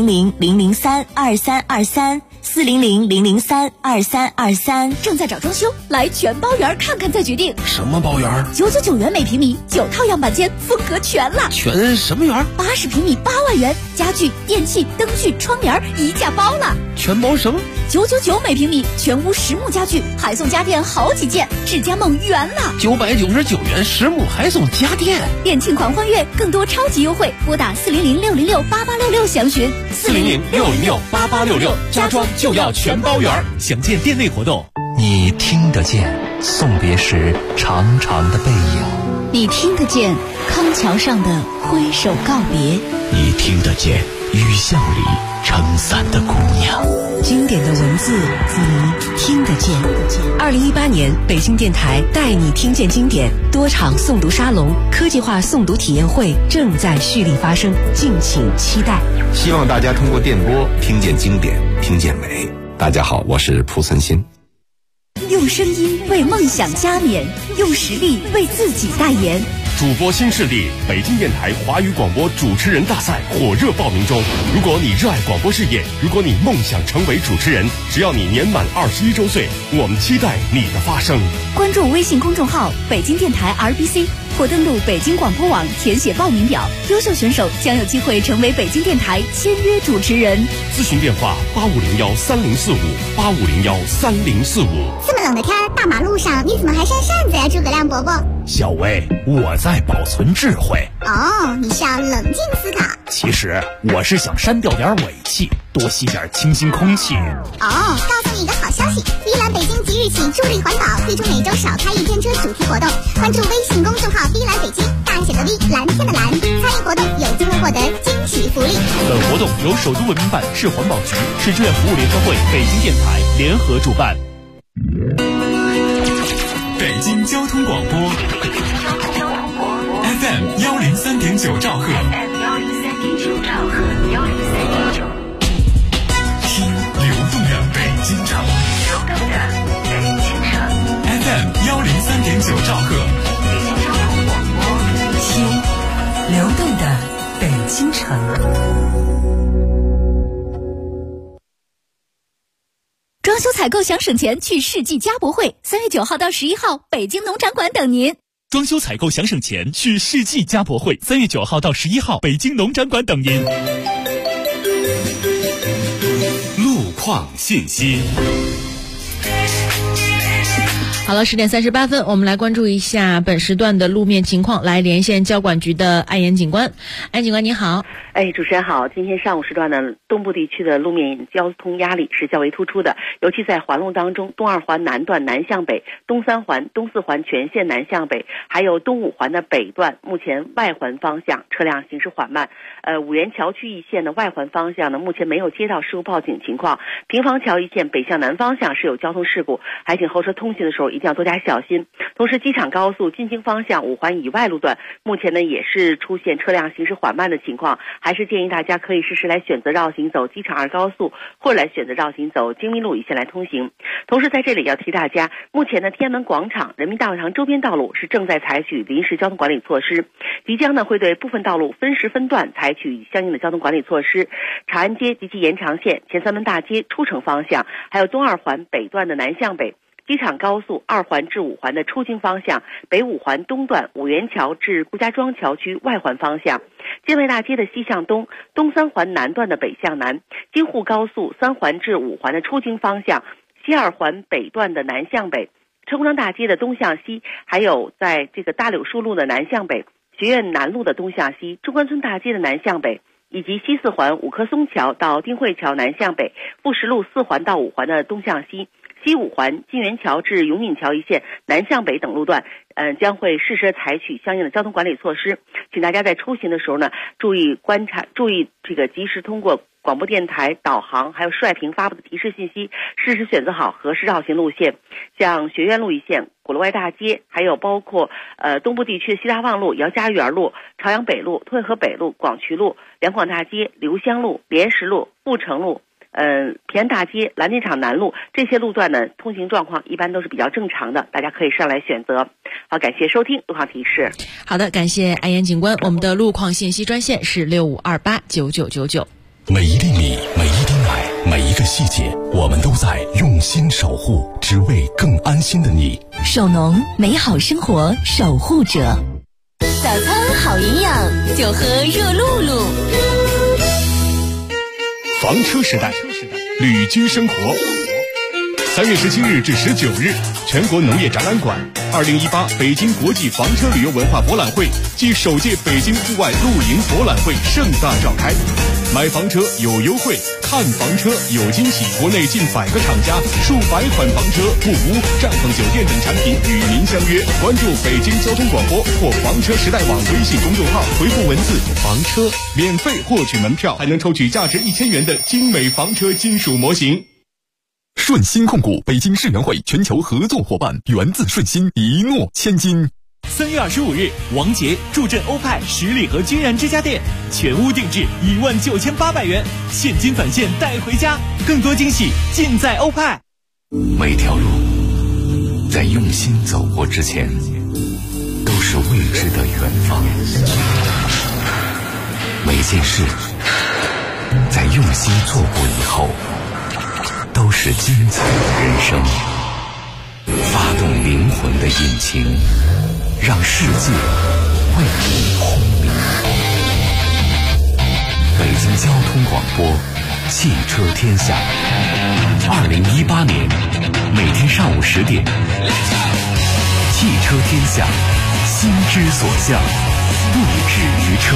[SPEAKER 15] 400-003-2323，400-003-2323。
[SPEAKER 14] 正在找装修，来全包园看看再决定。
[SPEAKER 17] 什么包园
[SPEAKER 14] ？999元每平米，9套样板间，风格全了。
[SPEAKER 17] 全什么园
[SPEAKER 14] ？80平米8万元，家具、电器、灯具、窗帘一价包了。
[SPEAKER 17] 全包什么
[SPEAKER 14] ？999每平米，全屋实木家具，还送家电好几件，智家梦圆了。
[SPEAKER 17] 999元实木还送家电，
[SPEAKER 14] 店庆狂欢月，更多超级优惠，拨打400-606-8866详询。
[SPEAKER 10] 400-606-8866，家装就要全包园。
[SPEAKER 17] 详见店内活动。
[SPEAKER 21] 你听得见送别时长长的背影，
[SPEAKER 14] 你听得见康桥上的挥手告别，
[SPEAKER 21] 你听得见雨巷里撑伞的姑娘。
[SPEAKER 15] 经典的文字你听得见。2018年北京电台带你听见经典多场诵读沙龙、科技化诵读体验会正在蓄力发生，敬请期待。
[SPEAKER 22] 希望大家通过电波听见经典，听见美。大家好，我是蒲存昕。
[SPEAKER 14] 用声音为梦想加冕，用实力为自己代言。
[SPEAKER 10] 主播新势力，北京电台华语广播主持人大赛火热报名中。如果你热爱广播事业，如果你梦想成为主持人，只要你年满21周岁，我们期待你的发声。
[SPEAKER 14] 关注微信公众号北京电台 RBC， 或登录北京广播网填写报名表，优秀选手将有机会成为北京电台签约主持人。
[SPEAKER 10] 咨询电话85013045，85013045。
[SPEAKER 23] 这么冷的天，大马路上你怎么还扇扇子呀，诸葛亮伯伯？
[SPEAKER 21] 小薇，我在保存智慧。
[SPEAKER 23] 哦，你是要冷静思考。
[SPEAKER 21] 其实我是想删掉点尾气，多吸点清新空气。
[SPEAKER 23] 哦，告诉你一个好消息，碧蓝北京即日起助力环保，推出每周少开一天车主题活动。关注微信公众号碧蓝北京，大写的 V， 蓝天的蓝，参与活动有机会获得惊喜福利。
[SPEAKER 5] 本活动由首都文明办、市环保局、市志愿服务联合会、北京电台联合主办。
[SPEAKER 24] 北京交通广播 FM 103.9兆赫，听流动的北京城，FM 103.9兆赫，
[SPEAKER 15] 听流动的北京城。
[SPEAKER 14] 装修采购想省钱，去世纪家博会，3月9号到11号，北京农场馆等您。
[SPEAKER 5] 装修采购想省钱，去世纪家博会，3月9号到11号，北京农展馆等您。
[SPEAKER 10] 路况信息。
[SPEAKER 6] 好了，10:38，我们来关注一下本时段的路面情况，来连线交管局的安岩警官。安警官你好。
[SPEAKER 1] 主持人好。今天上午时段呢，东部地区的路面交通压力是较为突出的，尤其在环路当中，东2环南段南向北、东3环、东4环全线南向北，还有东5环的北段，目前外环方向车辆行驶缓慢。五元桥区一线的外环方向呢，目前没有接到事故报警情况。平房桥一线北向南方向是有交通事故，还请后车通行的时候一定要多加小心。同时，机场高速进京方向5环以外路段，目前呢也是出现车辆行驶缓慢的情况，还是建议大家可以试试来选择绕行走机场2高速，或者来选择绕行走京密路一线来通行。同时在这里要提大家，目前呢天安门广场、人民大会堂周边道路是正在采取临时交通管理措施，即将呢会对部分道路分时分段采取相应的交通管理措施。长安街及其延长线、前3门大街出城方向，还有东2环北段的南向北、机场高速2环至5环的出京方向，北5环东段五元桥至顾家庄桥区外环方向，建外大街的西向东、东3环南段的北向南，京沪高速3环至5环的出京方向，西2环北段的南向北，陈公庄大街的东向西，还有在这个大柳树路的南向北、学院南路的东向西，中关村大街的南向北，以及西4环五棵松桥到丁汇桥南向北，富石路4环到5环的东向西，西5环金源桥至永闵桥一线南向北等路段，将会适时采取相应的交通管理措施。请大家在出行的时候呢，注意观察，注意这个及时通过广播电台导航还有率屏发布的提示信息，适时选择好合适绕行路线。像学院路一线、鼓楼外大街，还有包括东部地区的西大望路、姚家园路、朝阳北路、退河北路、广渠路、两广大街、刘香路、莲石路、阜成路、平安大街、蓝电厂南路，这些路段呢通行状况一般都是比较正常的，大家可以上来选择。好，感谢收听路况提示。
[SPEAKER 6] 好的，感谢安岩警官。我们的路况信息专线是65289999。
[SPEAKER 16] 每一粒米，每一滴奶，每一个细节，我们都在用心守护，只为更安心的你。
[SPEAKER 14] 首农，美好生活守护者。
[SPEAKER 18] 早餐好营养，就喝热露露。
[SPEAKER 10] 房车时代，旅居生活。3月17日至19日，全国农业展览馆2018北京国际房车旅游文化博览会暨首届北京户外露营博览会盛大召开。买房车有优惠，看房车有惊喜。国内近100个厂家、数百款房车、木屋、帐篷酒店等产品与您相约。关注北京交通广播或房车时代网微信公众号，回复文字“房车”，免费获取门票，还能抽取价值1000元的精美房车金属模型。
[SPEAKER 16] 顺鑫控股北京世园会全球合作伙伴，源自顺鑫，一诺千金。
[SPEAKER 5] 3月25日，王杰助阵欧派十里河君然之家店，全屋定制19800元，现金返现带回家，更多惊喜尽在欧派。
[SPEAKER 22] 每条路在用心走过之前，都是未知的远方；每件事在用心做过以后，都是精彩的人生。发动灵魂的引擎，让世界为你轰鸣。北京交通广播，汽车天下。2018年每天上午10点，汽车天下，心之所向，不止于车。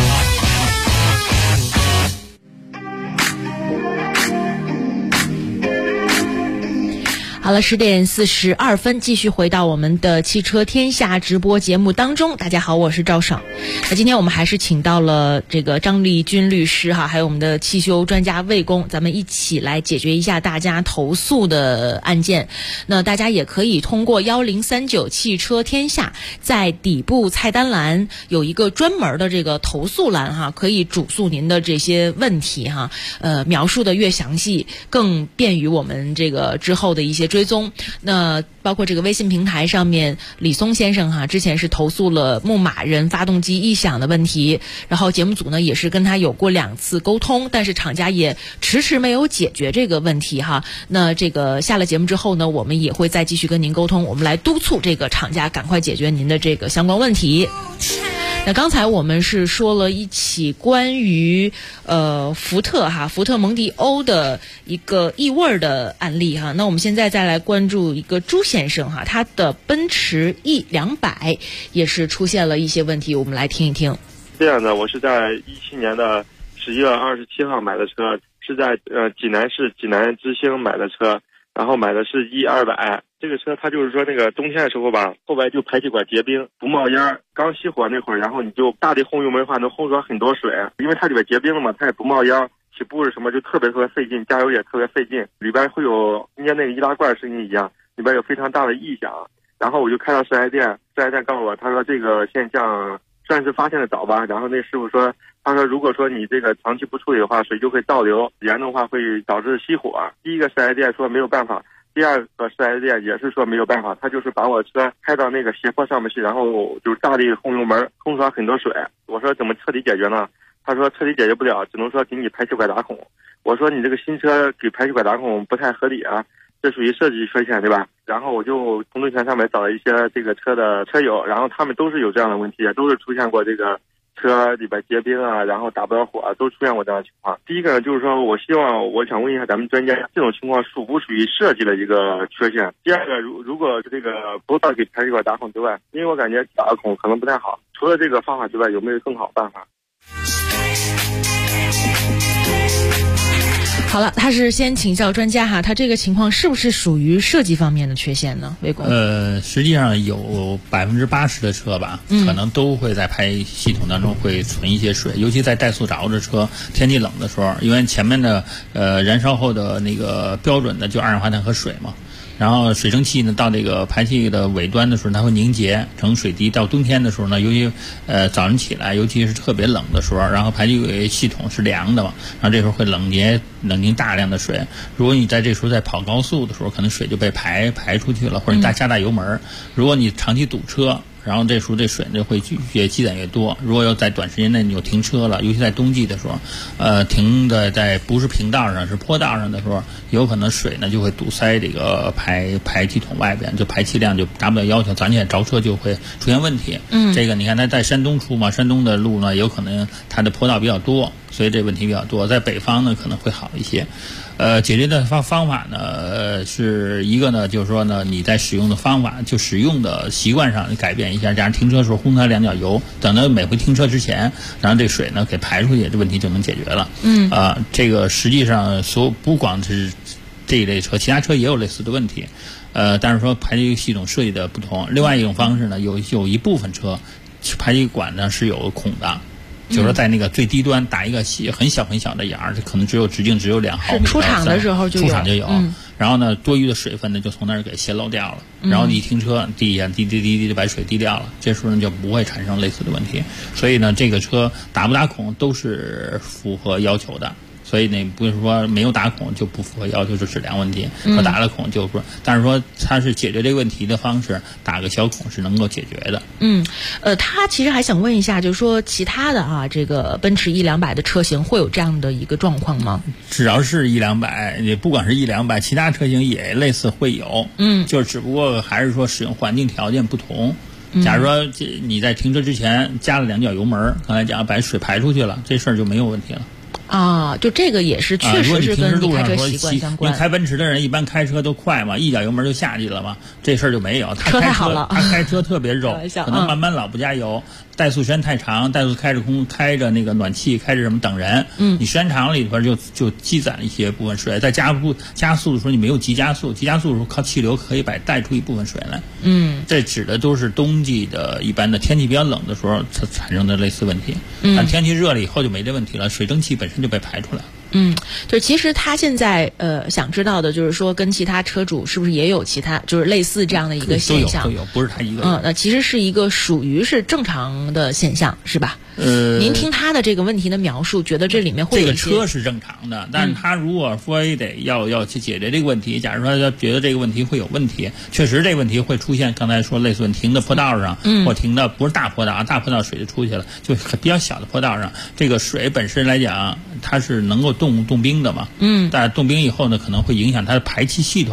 [SPEAKER 6] 好了，10:42，继续回到我们的汽车天下直播节目当中。大家好，我是赵爽。那今天我们还是请到了这个张丽君律师哈，还有我们的汽修专家魏工，咱们一起来解决一下大家投诉的案件。那大家也可以通过1039汽车天下，在底部菜单栏有一个专门的这个投诉栏哈，可以主诉您的这些问题哈。描述的越详细，更便于我们这个之后的一些追踪。那包括这个微信平台上面，李松先生哈，之前是投诉了牧马人发动机异响的问题，然后节目组呢也是跟他有过2次沟通，但是厂家也迟迟没有解决这个问题哈。那这个下了节目之后呢，我们也会再继续跟您沟通，我们来督促这个厂家赶快解决您的这个相关问题。 那刚才我们是说了一起关于福特蒙迪欧的一个异味的案例哈。那我们现在再来关注一个朱先生哈，他的奔驰 E200也是出现了一些问题，我们来听一听。
[SPEAKER 2] 这样的，我是在17年的11月27号买的车，是在济南市济南之星买的车，然后买的是 E200。这个车它就是说那个冬天的时候吧，后边就排气管结冰不冒烟，刚熄火那会儿，然后你就大力轰油门的话能轰出很多水，因为它里边结冰了嘛，它也不冒烟，起步是什么就特别费劲，加油也特别费劲，里边会有跟那个易拉罐声音一样，里边有非常大的异响。然后我就开到4S店，4S店告诉我，他说这个现象算是发现的早吧，然后那师傅说，他说如果说你这个长期不处理的话，水就会倒流，严重的话会导致熄火。第一个4S店说没有办法，第二个4S店也是说没有办法，他就是把我车开到那个斜坡上面去，然后就大力轰油门，轰出来很多水。我说怎么彻底解决呢？他说彻底解决不了，只能说给你排气管打孔。我说你这个新车给排气管打孔不太合理啊，这属于设计缺陷对吧？然后我就从论坛上面找了一些这个车的车友，然后他们都是有这样的问题，都是出现过这个车里边结冰啊，然后打不了火啊，都出现过这样的情况。第一个呢，就是说我想问一下咱们专家，这种情况属不属于设计的一个缺陷？第二个，如果这个不到给排气管打孔之外，因为我感觉打孔可能不太好，除了这个方法之外，有没有更好办法？
[SPEAKER 6] 好了，他是先请教专家哈，他这个情况是不是属于设计方面的缺陷呢？魏工，
[SPEAKER 9] 实际上有80%的车吧，可能都会在排系统当中会存一些水，尤其在怠速着的车，天气冷的时候，因为前面的燃烧后的那个标准的就二氧化碳和水嘛。然后水蒸气呢，到这个排气的尾端的时候，它会凝结成水滴。到冬天的时候呢，尤其早上起来，尤其是特别冷的时候，然后排气系统是凉的嘛，然后这时候会冷凝大量的水。如果你在这时候在跑高速的时候，可能水就被排出去了，或者你加大油门。如果你长期堵车，然后这时候这水呢会越积攒越多。如果要在短时间内你有停车了，尤其在冬季的时候，停的在不是平道上是坡道上的时候，有可能水呢就会堵塞这个排气筒外边，就排气量就达不了要求，早上起来着车就会出现问题。这个你看它在山东出嘛，山东的路呢有可能它的坡道比较多，所以这问题比较多。在北方呢可能会好一些。解决的方法呢，是一个呢，就是说呢，你在使用的方法，就使用的习惯上改变一下，假如停车的时候轰它2脚油，等到每回停车之前，然后这水呢给排出去，这问题就能解决了。这个实际上不光是这一类车，其他车也有类似的问题。但是说排气系统设计的不同。另外一种方式呢，有一部分车排气管呢是有孔的。就是说在那个最低端打一个很小的眼儿，可能直径只有2毫米。
[SPEAKER 6] 出厂的时候就有。
[SPEAKER 9] 然后呢，多余的水分呢就从那儿给泄漏掉了。然后你停车滴就把水滴掉了，这时候呢就不会产生类似的问题。所以呢，这个车打不打孔都是符合要求的。所以呢，不是说没有打孔就不符合要求，是质量问题。和打了孔就是说，但是说它是解决这个问题的方式，打个小孔是能够解决的。
[SPEAKER 6] 他其实还想问一下，就是说其他的这个奔驰 E200 的车型会有这样的一个状况吗？
[SPEAKER 9] 只要是 E200，也不管是 E200，其他车型也类似会有。就是只不过还是说使用环境条件不同。假如说你在停车之前加了2脚油门，刚才讲把水排出去了，这事儿就没有问题了。
[SPEAKER 6] 就这个也是确实是跟你开车习惯相关。
[SPEAKER 9] 因为开奔驰的人一般开车都快嘛，1脚油门就下去了嘛，这事儿就没有。
[SPEAKER 6] 车太好了，
[SPEAKER 9] 他开车特别肉，可能慢慢老不加油，怠速时间太长，怠速开着那个暖气，开着什么等人，你时间长了里边就积攒了一些部分水。在加速的时候你没有急加速，急加速的时候靠气流可以带出一部分水来。这指的都是冬季的一般的天气比较冷的时候才产生的类似问题。但天气热了以后就没这问题了，水蒸气本身就被排出来。
[SPEAKER 6] 就其实他现在想知道的就是说，跟其他车主是不是也有其他就是类似这样的一个现象？
[SPEAKER 9] 都有，不是他一个人。
[SPEAKER 6] 那其实是一个属于是正常的现象，是吧？您听他的这个问题的描述，觉得这里面会有
[SPEAKER 9] 这个车是正常的，但是他如果说得要去解决这个问题，假如说他觉得这个问题会有问题，确实这个问题会出现。刚才说类似停的坡道上，或停的不是大坡道，大坡道水就出去了，就比较小的坡道上，这个水本身来讲，它是能够冻冰的嘛。但冻冰以后呢，可能会影响它的排气系统。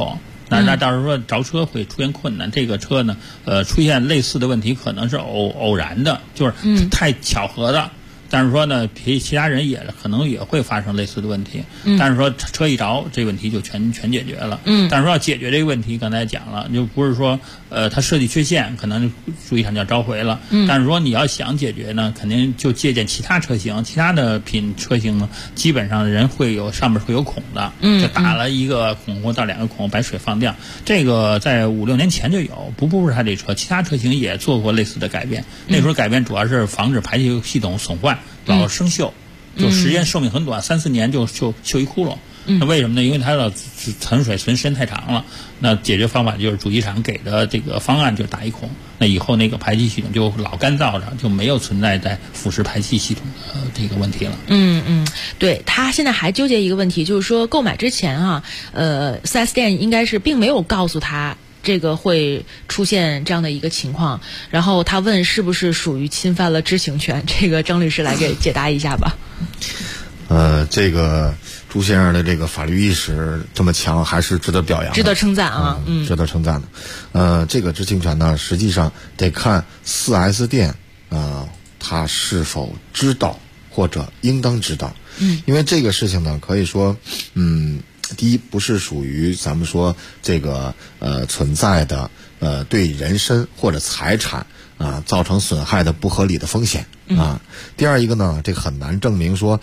[SPEAKER 9] 那到时候说着车会出现困难，这个车呢，出现类似的问题可能是偶然的，就是太巧合的。但是说呢，其他人也可能也会发生类似的问题。但是说车一着，这问题就全解决了。但是说要解决这个问题，刚才讲了，就不是说它设计缺陷，可能主机厂就要召回了。但是说你要想解决呢，肯定就借鉴其他车型，其他的车型呢，基本上人会有上面会有孔的，就打了一个孔或到2个孔，把水放掉。这个在5-6年前就有，不是它这车，其他车型也做过类似的改变。那时候改变主要是防止排气系统损坏。老生锈，就时间寿命很短，3-4年就锈一窟窿。那为什么呢？因为它的存水存时间太长了。那解决方法就是主机厂给的这个方案，就打一孔。那以后那个排气系统就老干燥着，就没有存在腐蚀排气系统的这个问题了。
[SPEAKER 6] 对，他现在还纠结一个问题，就是说购买之前啊，4S 店应该是并没有告诉他这个会出现这样的一个情况，然后他问是不是属于侵犯了知情权，这个张律师来给解答一下吧。
[SPEAKER 3] 这个朱先生的这个法律意识这么强，还是值得表扬，
[SPEAKER 6] 值得称赞啊，
[SPEAKER 3] 值得称赞的。这个知情权呢，实际上得看 4S 店他是否知道或者应当知道。因为这个事情呢，可以说第一，不是属于咱们说这个存在的对人身或者财产造成损害的不合理的风险啊。第二一个呢，这个很难证明说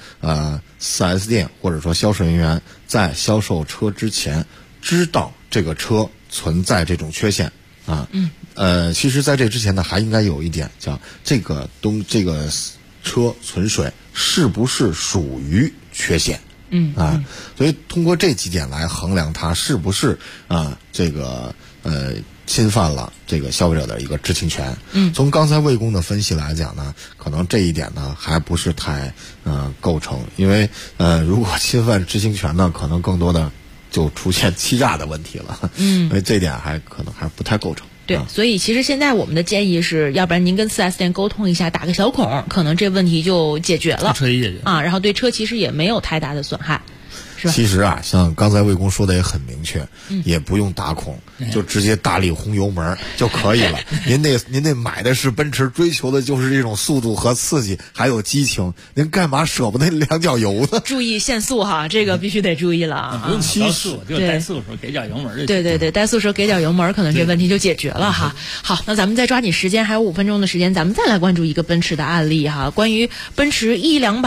[SPEAKER 3] 4S 店或者说销售人员在销售车之前知道这个车存在这种缺陷啊。其实在这之前呢，还应该有一点叫这个车存水是不是属于缺陷。所以通过这几点来衡量它是不是这个侵犯了这个消费者的一个知情权。从刚才魏工的分析来讲呢，可能这一点呢还不是太构成，因为如果侵犯知情权呢，可能更多的就出现欺诈的问题了。所以这点可能还不太构成。
[SPEAKER 6] 对，所以其实现在我们的建议是，要不然您跟 4S 店沟通一下，打个小孔，可能这问题就解决了，
[SPEAKER 9] 彻底解决
[SPEAKER 6] 然后对车其实也没有太大的损害。
[SPEAKER 3] 其实像刚才魏工说的也很明确，也不用打孔，就直接大力轰油门就可以了。您那买的是奔驰，追求的就是这种速度和刺激，还有激情，您干嘛舍不得2脚油呢？
[SPEAKER 6] 注意限速哈，这个必须得注意了
[SPEAKER 9] 不用提速，就怠速的时候给点油门就行。
[SPEAKER 6] 对，怠速时候给点油门，可能这问题就解决了哈。好，那咱们再抓紧时间，还有5分钟的时间，咱们再来关注一个奔驰的案例哈。关于奔驰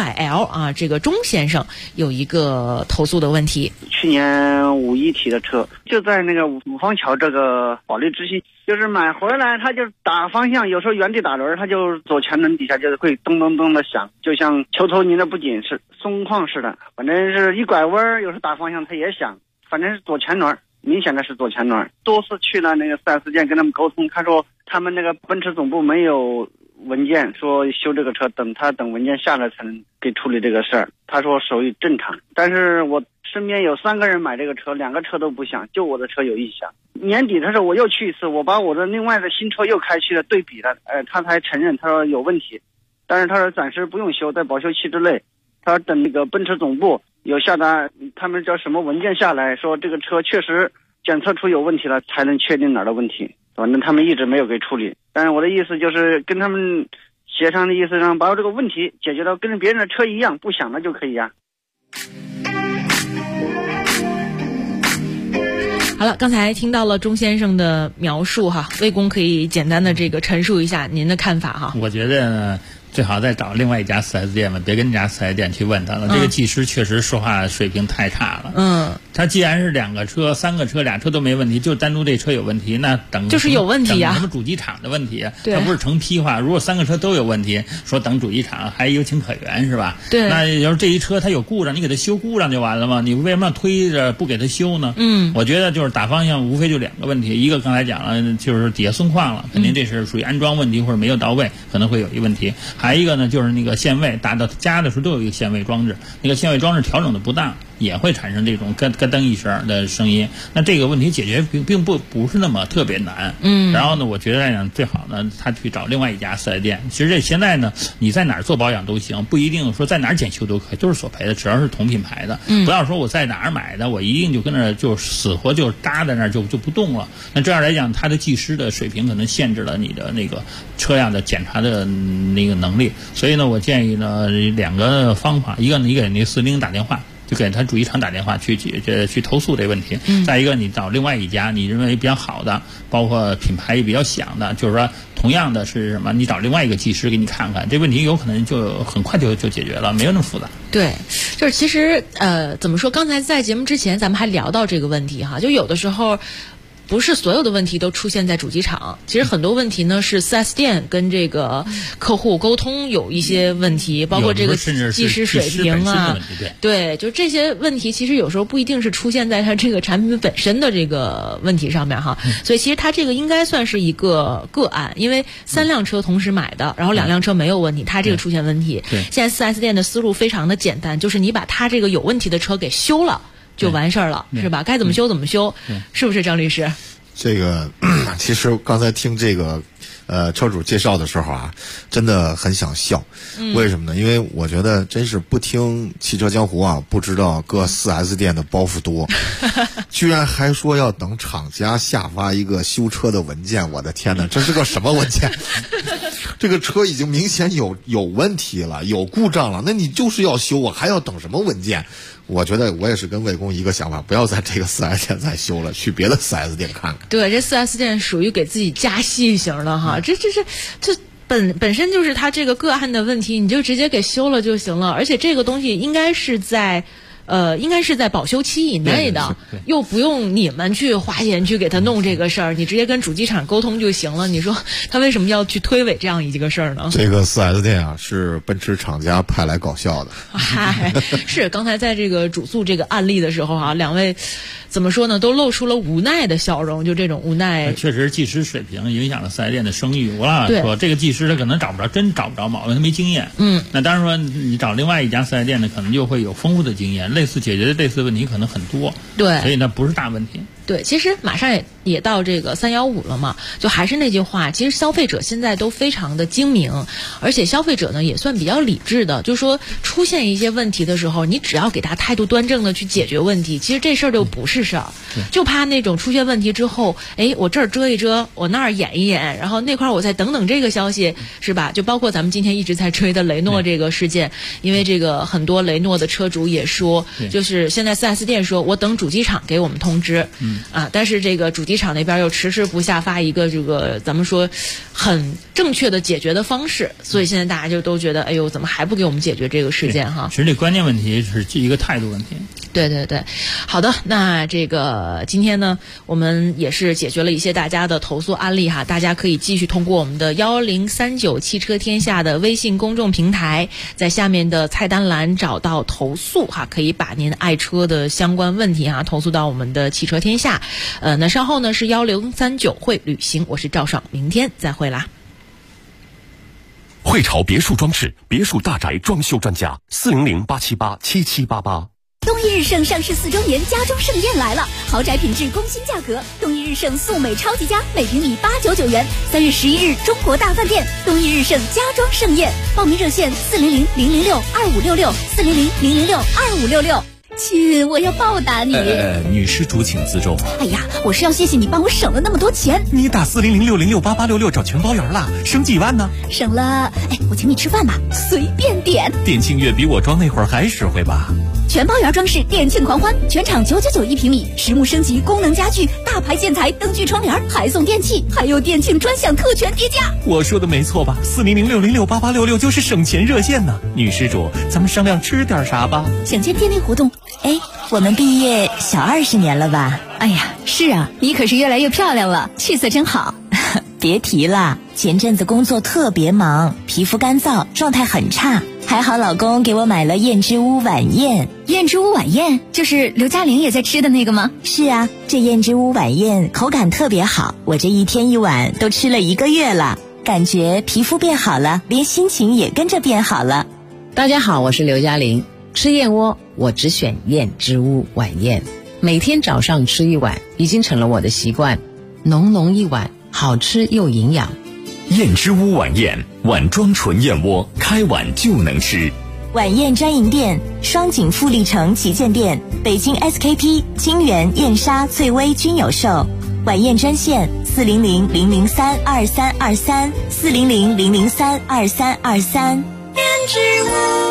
[SPEAKER 6] E200L 这个钟先生有一个投诉的问题。
[SPEAKER 7] 去年5一提的车，就在那个五方桥这个保利之星，就是买回来他就打方向，有时候原地打轮，他就左前轮底下就会咚咚咚的响，就像球头拧的不紧是松旷似的，反正是一拐弯有时候打方向他也响，反正是左前轮，明显的是左前轮。多次去了那个 4S 店跟他们沟通，他说他们那个奔驰总部没有文件说修这个车，等文件下来才能给处理这个事儿。他说手艺正常，但是我身边有3个人买这个车，2个车都不响，就我的车有异响。年底的时候我又去一次，我把我的另外的新车又开去了对比了，他才承认，他说有问题，但是他说暂时不用修，在保修期之内，他说等那个奔驰总部有下达他们叫什么文件下来，说这个车确实检测出有问题了，才能确定哪儿的问题。反正他们一直没有给处理，但是我的意思就是跟他们协商的意思，让把这个问题解决到跟别人的车一样，不响了就可以呀。
[SPEAKER 6] 好了，刚才听到了钟先生的描述哈，魏工可以简单的这个陈述一下您的看法哈。
[SPEAKER 9] 我觉得呢，最好再找另外一家 4S 店吧，别跟这家 4S 店去问他了。这个技师确实说话水平太差了。他既然是2个车、3个车，俩车都没问题，就单独这车有问题，那
[SPEAKER 6] 就是有问题啊，
[SPEAKER 9] 等什么主机厂的问题，他不是成批话。如果3个车都有问题，说等主机厂还有情可原是吧？
[SPEAKER 6] 对。
[SPEAKER 9] 那要是这一车它有故障，你给他修故障就完了吗？你为什么要推着不给他修呢？我觉得就是打方向无非就2个问题，一个刚才讲了，就是底下松旷了，肯定这是属于安装问题或者没有到位，可能会有一个问题。还一个呢，就是那个限位，打到家的时候都有一个限位装置，那个限位装置调整的不当， 也会产生这种咯咯噔一声的声音。那这个问题解决并不是那么特别难。然后呢，我觉得来讲最好呢，他去找另外一家4S店。其实这现在呢，你在哪儿做保养都行，不一定说在哪儿检修都可以，都是索赔的，只要是同品牌的。不要说我在哪儿买的，我一定就跟那儿就死活就扎在那儿就不动了。那这样来讲，它的技师的水平可能限制了你的那个车辆的检查的那个能力。所以呢，我建议呢2个方法，一个你给那410打电话，就给他主机厂打电话去投诉这个问题。再一个，你找另外一家你认为比较好的，包括品牌也比较响的，就是说同样的是什么，你找另外一个技师给你看看，这问题有可能就很快就解决了，没有那么复杂。
[SPEAKER 6] 对，就是其实怎么说，刚才在节目之前咱们还聊到这个问题哈，就有的时候不是所有的问题都出现在主机厂，其实很多问题呢是 4S 店跟这个客户沟通有一些问题，包括这个技师水平啊，对，就这些问题其实有时候不一定是出现在它这个产品本身的这个问题上面哈。所以其实它这个应该算是一个个案，因为3辆车同时买的，然后2辆车没有问题，它这个出现问题。现在 4S 店的思路非常的简单，就是你把它这个有问题的车给修了就完事儿了，是吧？该怎么修怎么修，是不是张律师？
[SPEAKER 3] 这个其实刚才听这个车主介绍的时候啊，真的很想笑。为什么呢？因为我觉得真是不听汽车江湖啊，不知道各 4S 店的包袱多，居然还说要等厂家下发一个修车的文件。我的天哪，这是个什么文件？这个车已经明显有问题了，有故障了，那你就是要修，我还要等什么文件？我觉得我也是跟魏工一个想法，不要在这个 4S 店再修了，去别的 4S 店看看。对，
[SPEAKER 6] 这 4S 店属于给自己加戏型的哈，这本身就是他这个个案的问题，你就直接给修了就行了，而且这个东西应该是在保修期以内的，又不用你们去花钱去给他弄这个事儿，你直接跟主机厂沟通就行了。你说他为什么要去推诿这样一个事儿呢？
[SPEAKER 3] 这个 4S 店啊，是奔驰厂家派来搞笑的。
[SPEAKER 6] 嗨，是刚才在这个主诉这个案例的时候啊，两位怎么说呢，都露出了无奈的笑容，就这种无奈。
[SPEAKER 9] 确实，技师水平影响了4S店的声誉。我老说这个技师他可能真找不着毛病，他没经验。那当然说你找另外一家4S店呢，可能就会有丰富的经验，类似解决的类似的问题可能很多。对，所以那不是大问题。
[SPEAKER 6] 对，其实马上也到这个315了嘛，就还是那句话，其实消费者现在都非常的精明，而且消费者呢也算比较理智的，就是说出现一些问题的时候，你只要给他态度端正的去解决问题，其实这事儿就不是事儿。就怕那种出现问题之后，我这儿遮一遮，我那儿掩一掩，然后那块我再等等这个消息，是吧？就包括咱们今天一直在追的雷诺这个事件，因为这个很多雷诺的车主也说，就是现在 4S 店说我等主机厂给我们通知。但是这个主机厂那边又迟迟不下发一个这个咱们说很正确的解决的方式，所以现在大家就都觉得，哎呦，怎么还不给我们解决这个事件哈？
[SPEAKER 9] 其实这关键问题是一个态度问题。
[SPEAKER 6] 对对对，好的，那这个今天呢，我们也是解决了一些大家的投诉案例哈，大家可以继续通过我们的1039汽车天下的微信公众平台，在下面的菜单栏找到投诉哈，可以把您爱车的相关问题哈投诉到我们的汽车天下。那稍后呢是1039会旅行，我是赵爽，明天再会啦。
[SPEAKER 16] 汇潮别墅装饰，别墅大宅装修专家，400-878-7788。
[SPEAKER 23] 东一日盛上市4周年家装盛宴来了，豪宅品质工薪价格，东一日盛素美超级家每平米899元。3月11日中国大饭店东一日盛家装盛宴，报名热线400-006-2566，400-006-2566。亲，我要报答你。
[SPEAKER 22] 女施主请自重。
[SPEAKER 23] 哎呀，我是要谢谢你帮我省了那么多钱。
[SPEAKER 22] 你打400-606-8866找全包圆了，省几万呢？
[SPEAKER 23] 省了，我请你吃饭吧，随便点。
[SPEAKER 22] 店庆月比我装那会儿还实惠吧？
[SPEAKER 23] 全包圆装饰店庆狂欢，全场999一平米，实木升级，功能家具，大牌建材，灯具窗帘，还送电器，还有店庆专享特权叠加。
[SPEAKER 22] 我说的没错吧？400-606-8866就是省钱热线呢。女施主，咱们商量吃点啥吧？
[SPEAKER 23] 想见店内活动。
[SPEAKER 18] 我们毕业小20年了吧？
[SPEAKER 23] 哎呀，是啊，你可是越来越漂亮了，气色真好。
[SPEAKER 18] 别提了，前阵子工作特别忙，皮肤干燥，状态很差。还好老公给我买了燕之屋晚宴。
[SPEAKER 23] 燕之屋晚宴就是刘嘉玲也在吃的那个吗？
[SPEAKER 18] 是啊，这燕之屋晚宴口感特别好，我这一天一碗都吃了1个月了，感觉皮肤变好了，连心情也跟着变好了。
[SPEAKER 20] 大家好，我是刘嘉玲。 吃燕窝，我只选燕之屋晚宴，每天早上吃一碗，已经成了我的习惯。浓浓一碗，好吃又营养。
[SPEAKER 22] 燕之屋晚宴，碗装纯燕窝，开碗就能吃。
[SPEAKER 18] 晚宴专营店：双井富力城旗舰店、北京 SKP、清源、燕莎、翠微均有售。晚宴专线：400-003-2323，400-003-2323。燕之屋。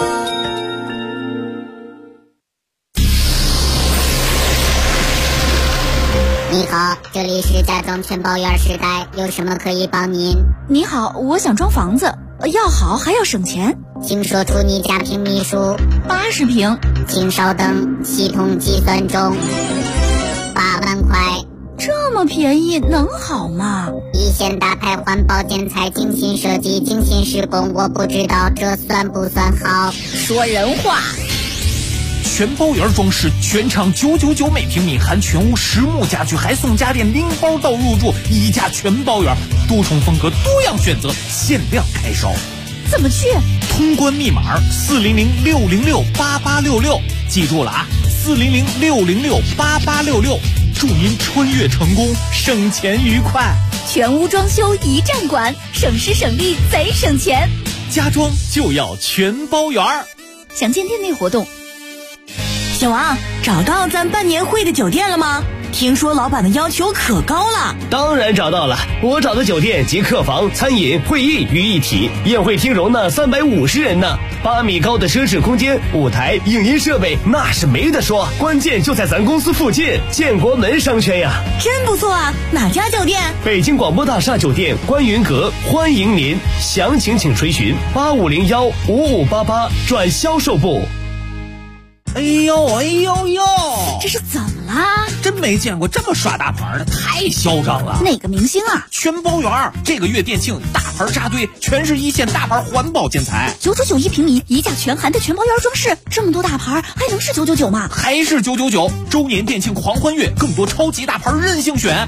[SPEAKER 23] 你好，这里是家装全包圆时代，有什么可以帮您？
[SPEAKER 14] 你好，我想装房子，要好还要省钱，
[SPEAKER 23] 请说出你家平米数。
[SPEAKER 14] 80平。
[SPEAKER 23] 请稍等，系统计算中。8万块。
[SPEAKER 14] 这么便宜能好吗？
[SPEAKER 23] 一线大牌环保建材，精心设计，精心施工，我不知道这算不算好。
[SPEAKER 14] 说人话。
[SPEAKER 17] 全包圆装饰，全场999每平米，含全屋实木家具，还送家电零包到入住，一价全包圆，多重风格，多样选择，限量开烧。
[SPEAKER 14] 怎么去？
[SPEAKER 17] 通关密码400-606-8866，记住了啊，400-606-8866，祝您穿越成功，省钱愉快。
[SPEAKER 14] 全屋装修一站管，省时省力贼省钱。
[SPEAKER 17] 家装就要全包圆。
[SPEAKER 14] 详见店内活动。
[SPEAKER 18] 小王，找到咱办年会的酒店了吗？听说老板的要求可高了。
[SPEAKER 4] 当然找到了，我找的酒店集客房、餐饮、会议于一体，宴会厅容纳350人呢，8米高的奢侈空间，舞台、影音设备那是没得说，关键就在咱公司附近，建国门商圈呀。
[SPEAKER 18] 真不错啊，哪家酒店？
[SPEAKER 4] 北京广播大厦酒店观云阁，欢迎您，详情请垂询8501-5588转销售部。
[SPEAKER 17] 哎呦哎呦呦，
[SPEAKER 14] 这是怎么啦？
[SPEAKER 17] 真没见过这么耍大牌的，太嚣张了。
[SPEAKER 14] 哪个明星啊？
[SPEAKER 17] 全包圆，这个月店庆大牌扎堆，全是一线大牌环保建材
[SPEAKER 14] ，999一平米，一价全含的全包圆装饰，这么多大牌还能是999吗？
[SPEAKER 17] 还是999，周年店庆狂欢月，更多超级大牌任性选。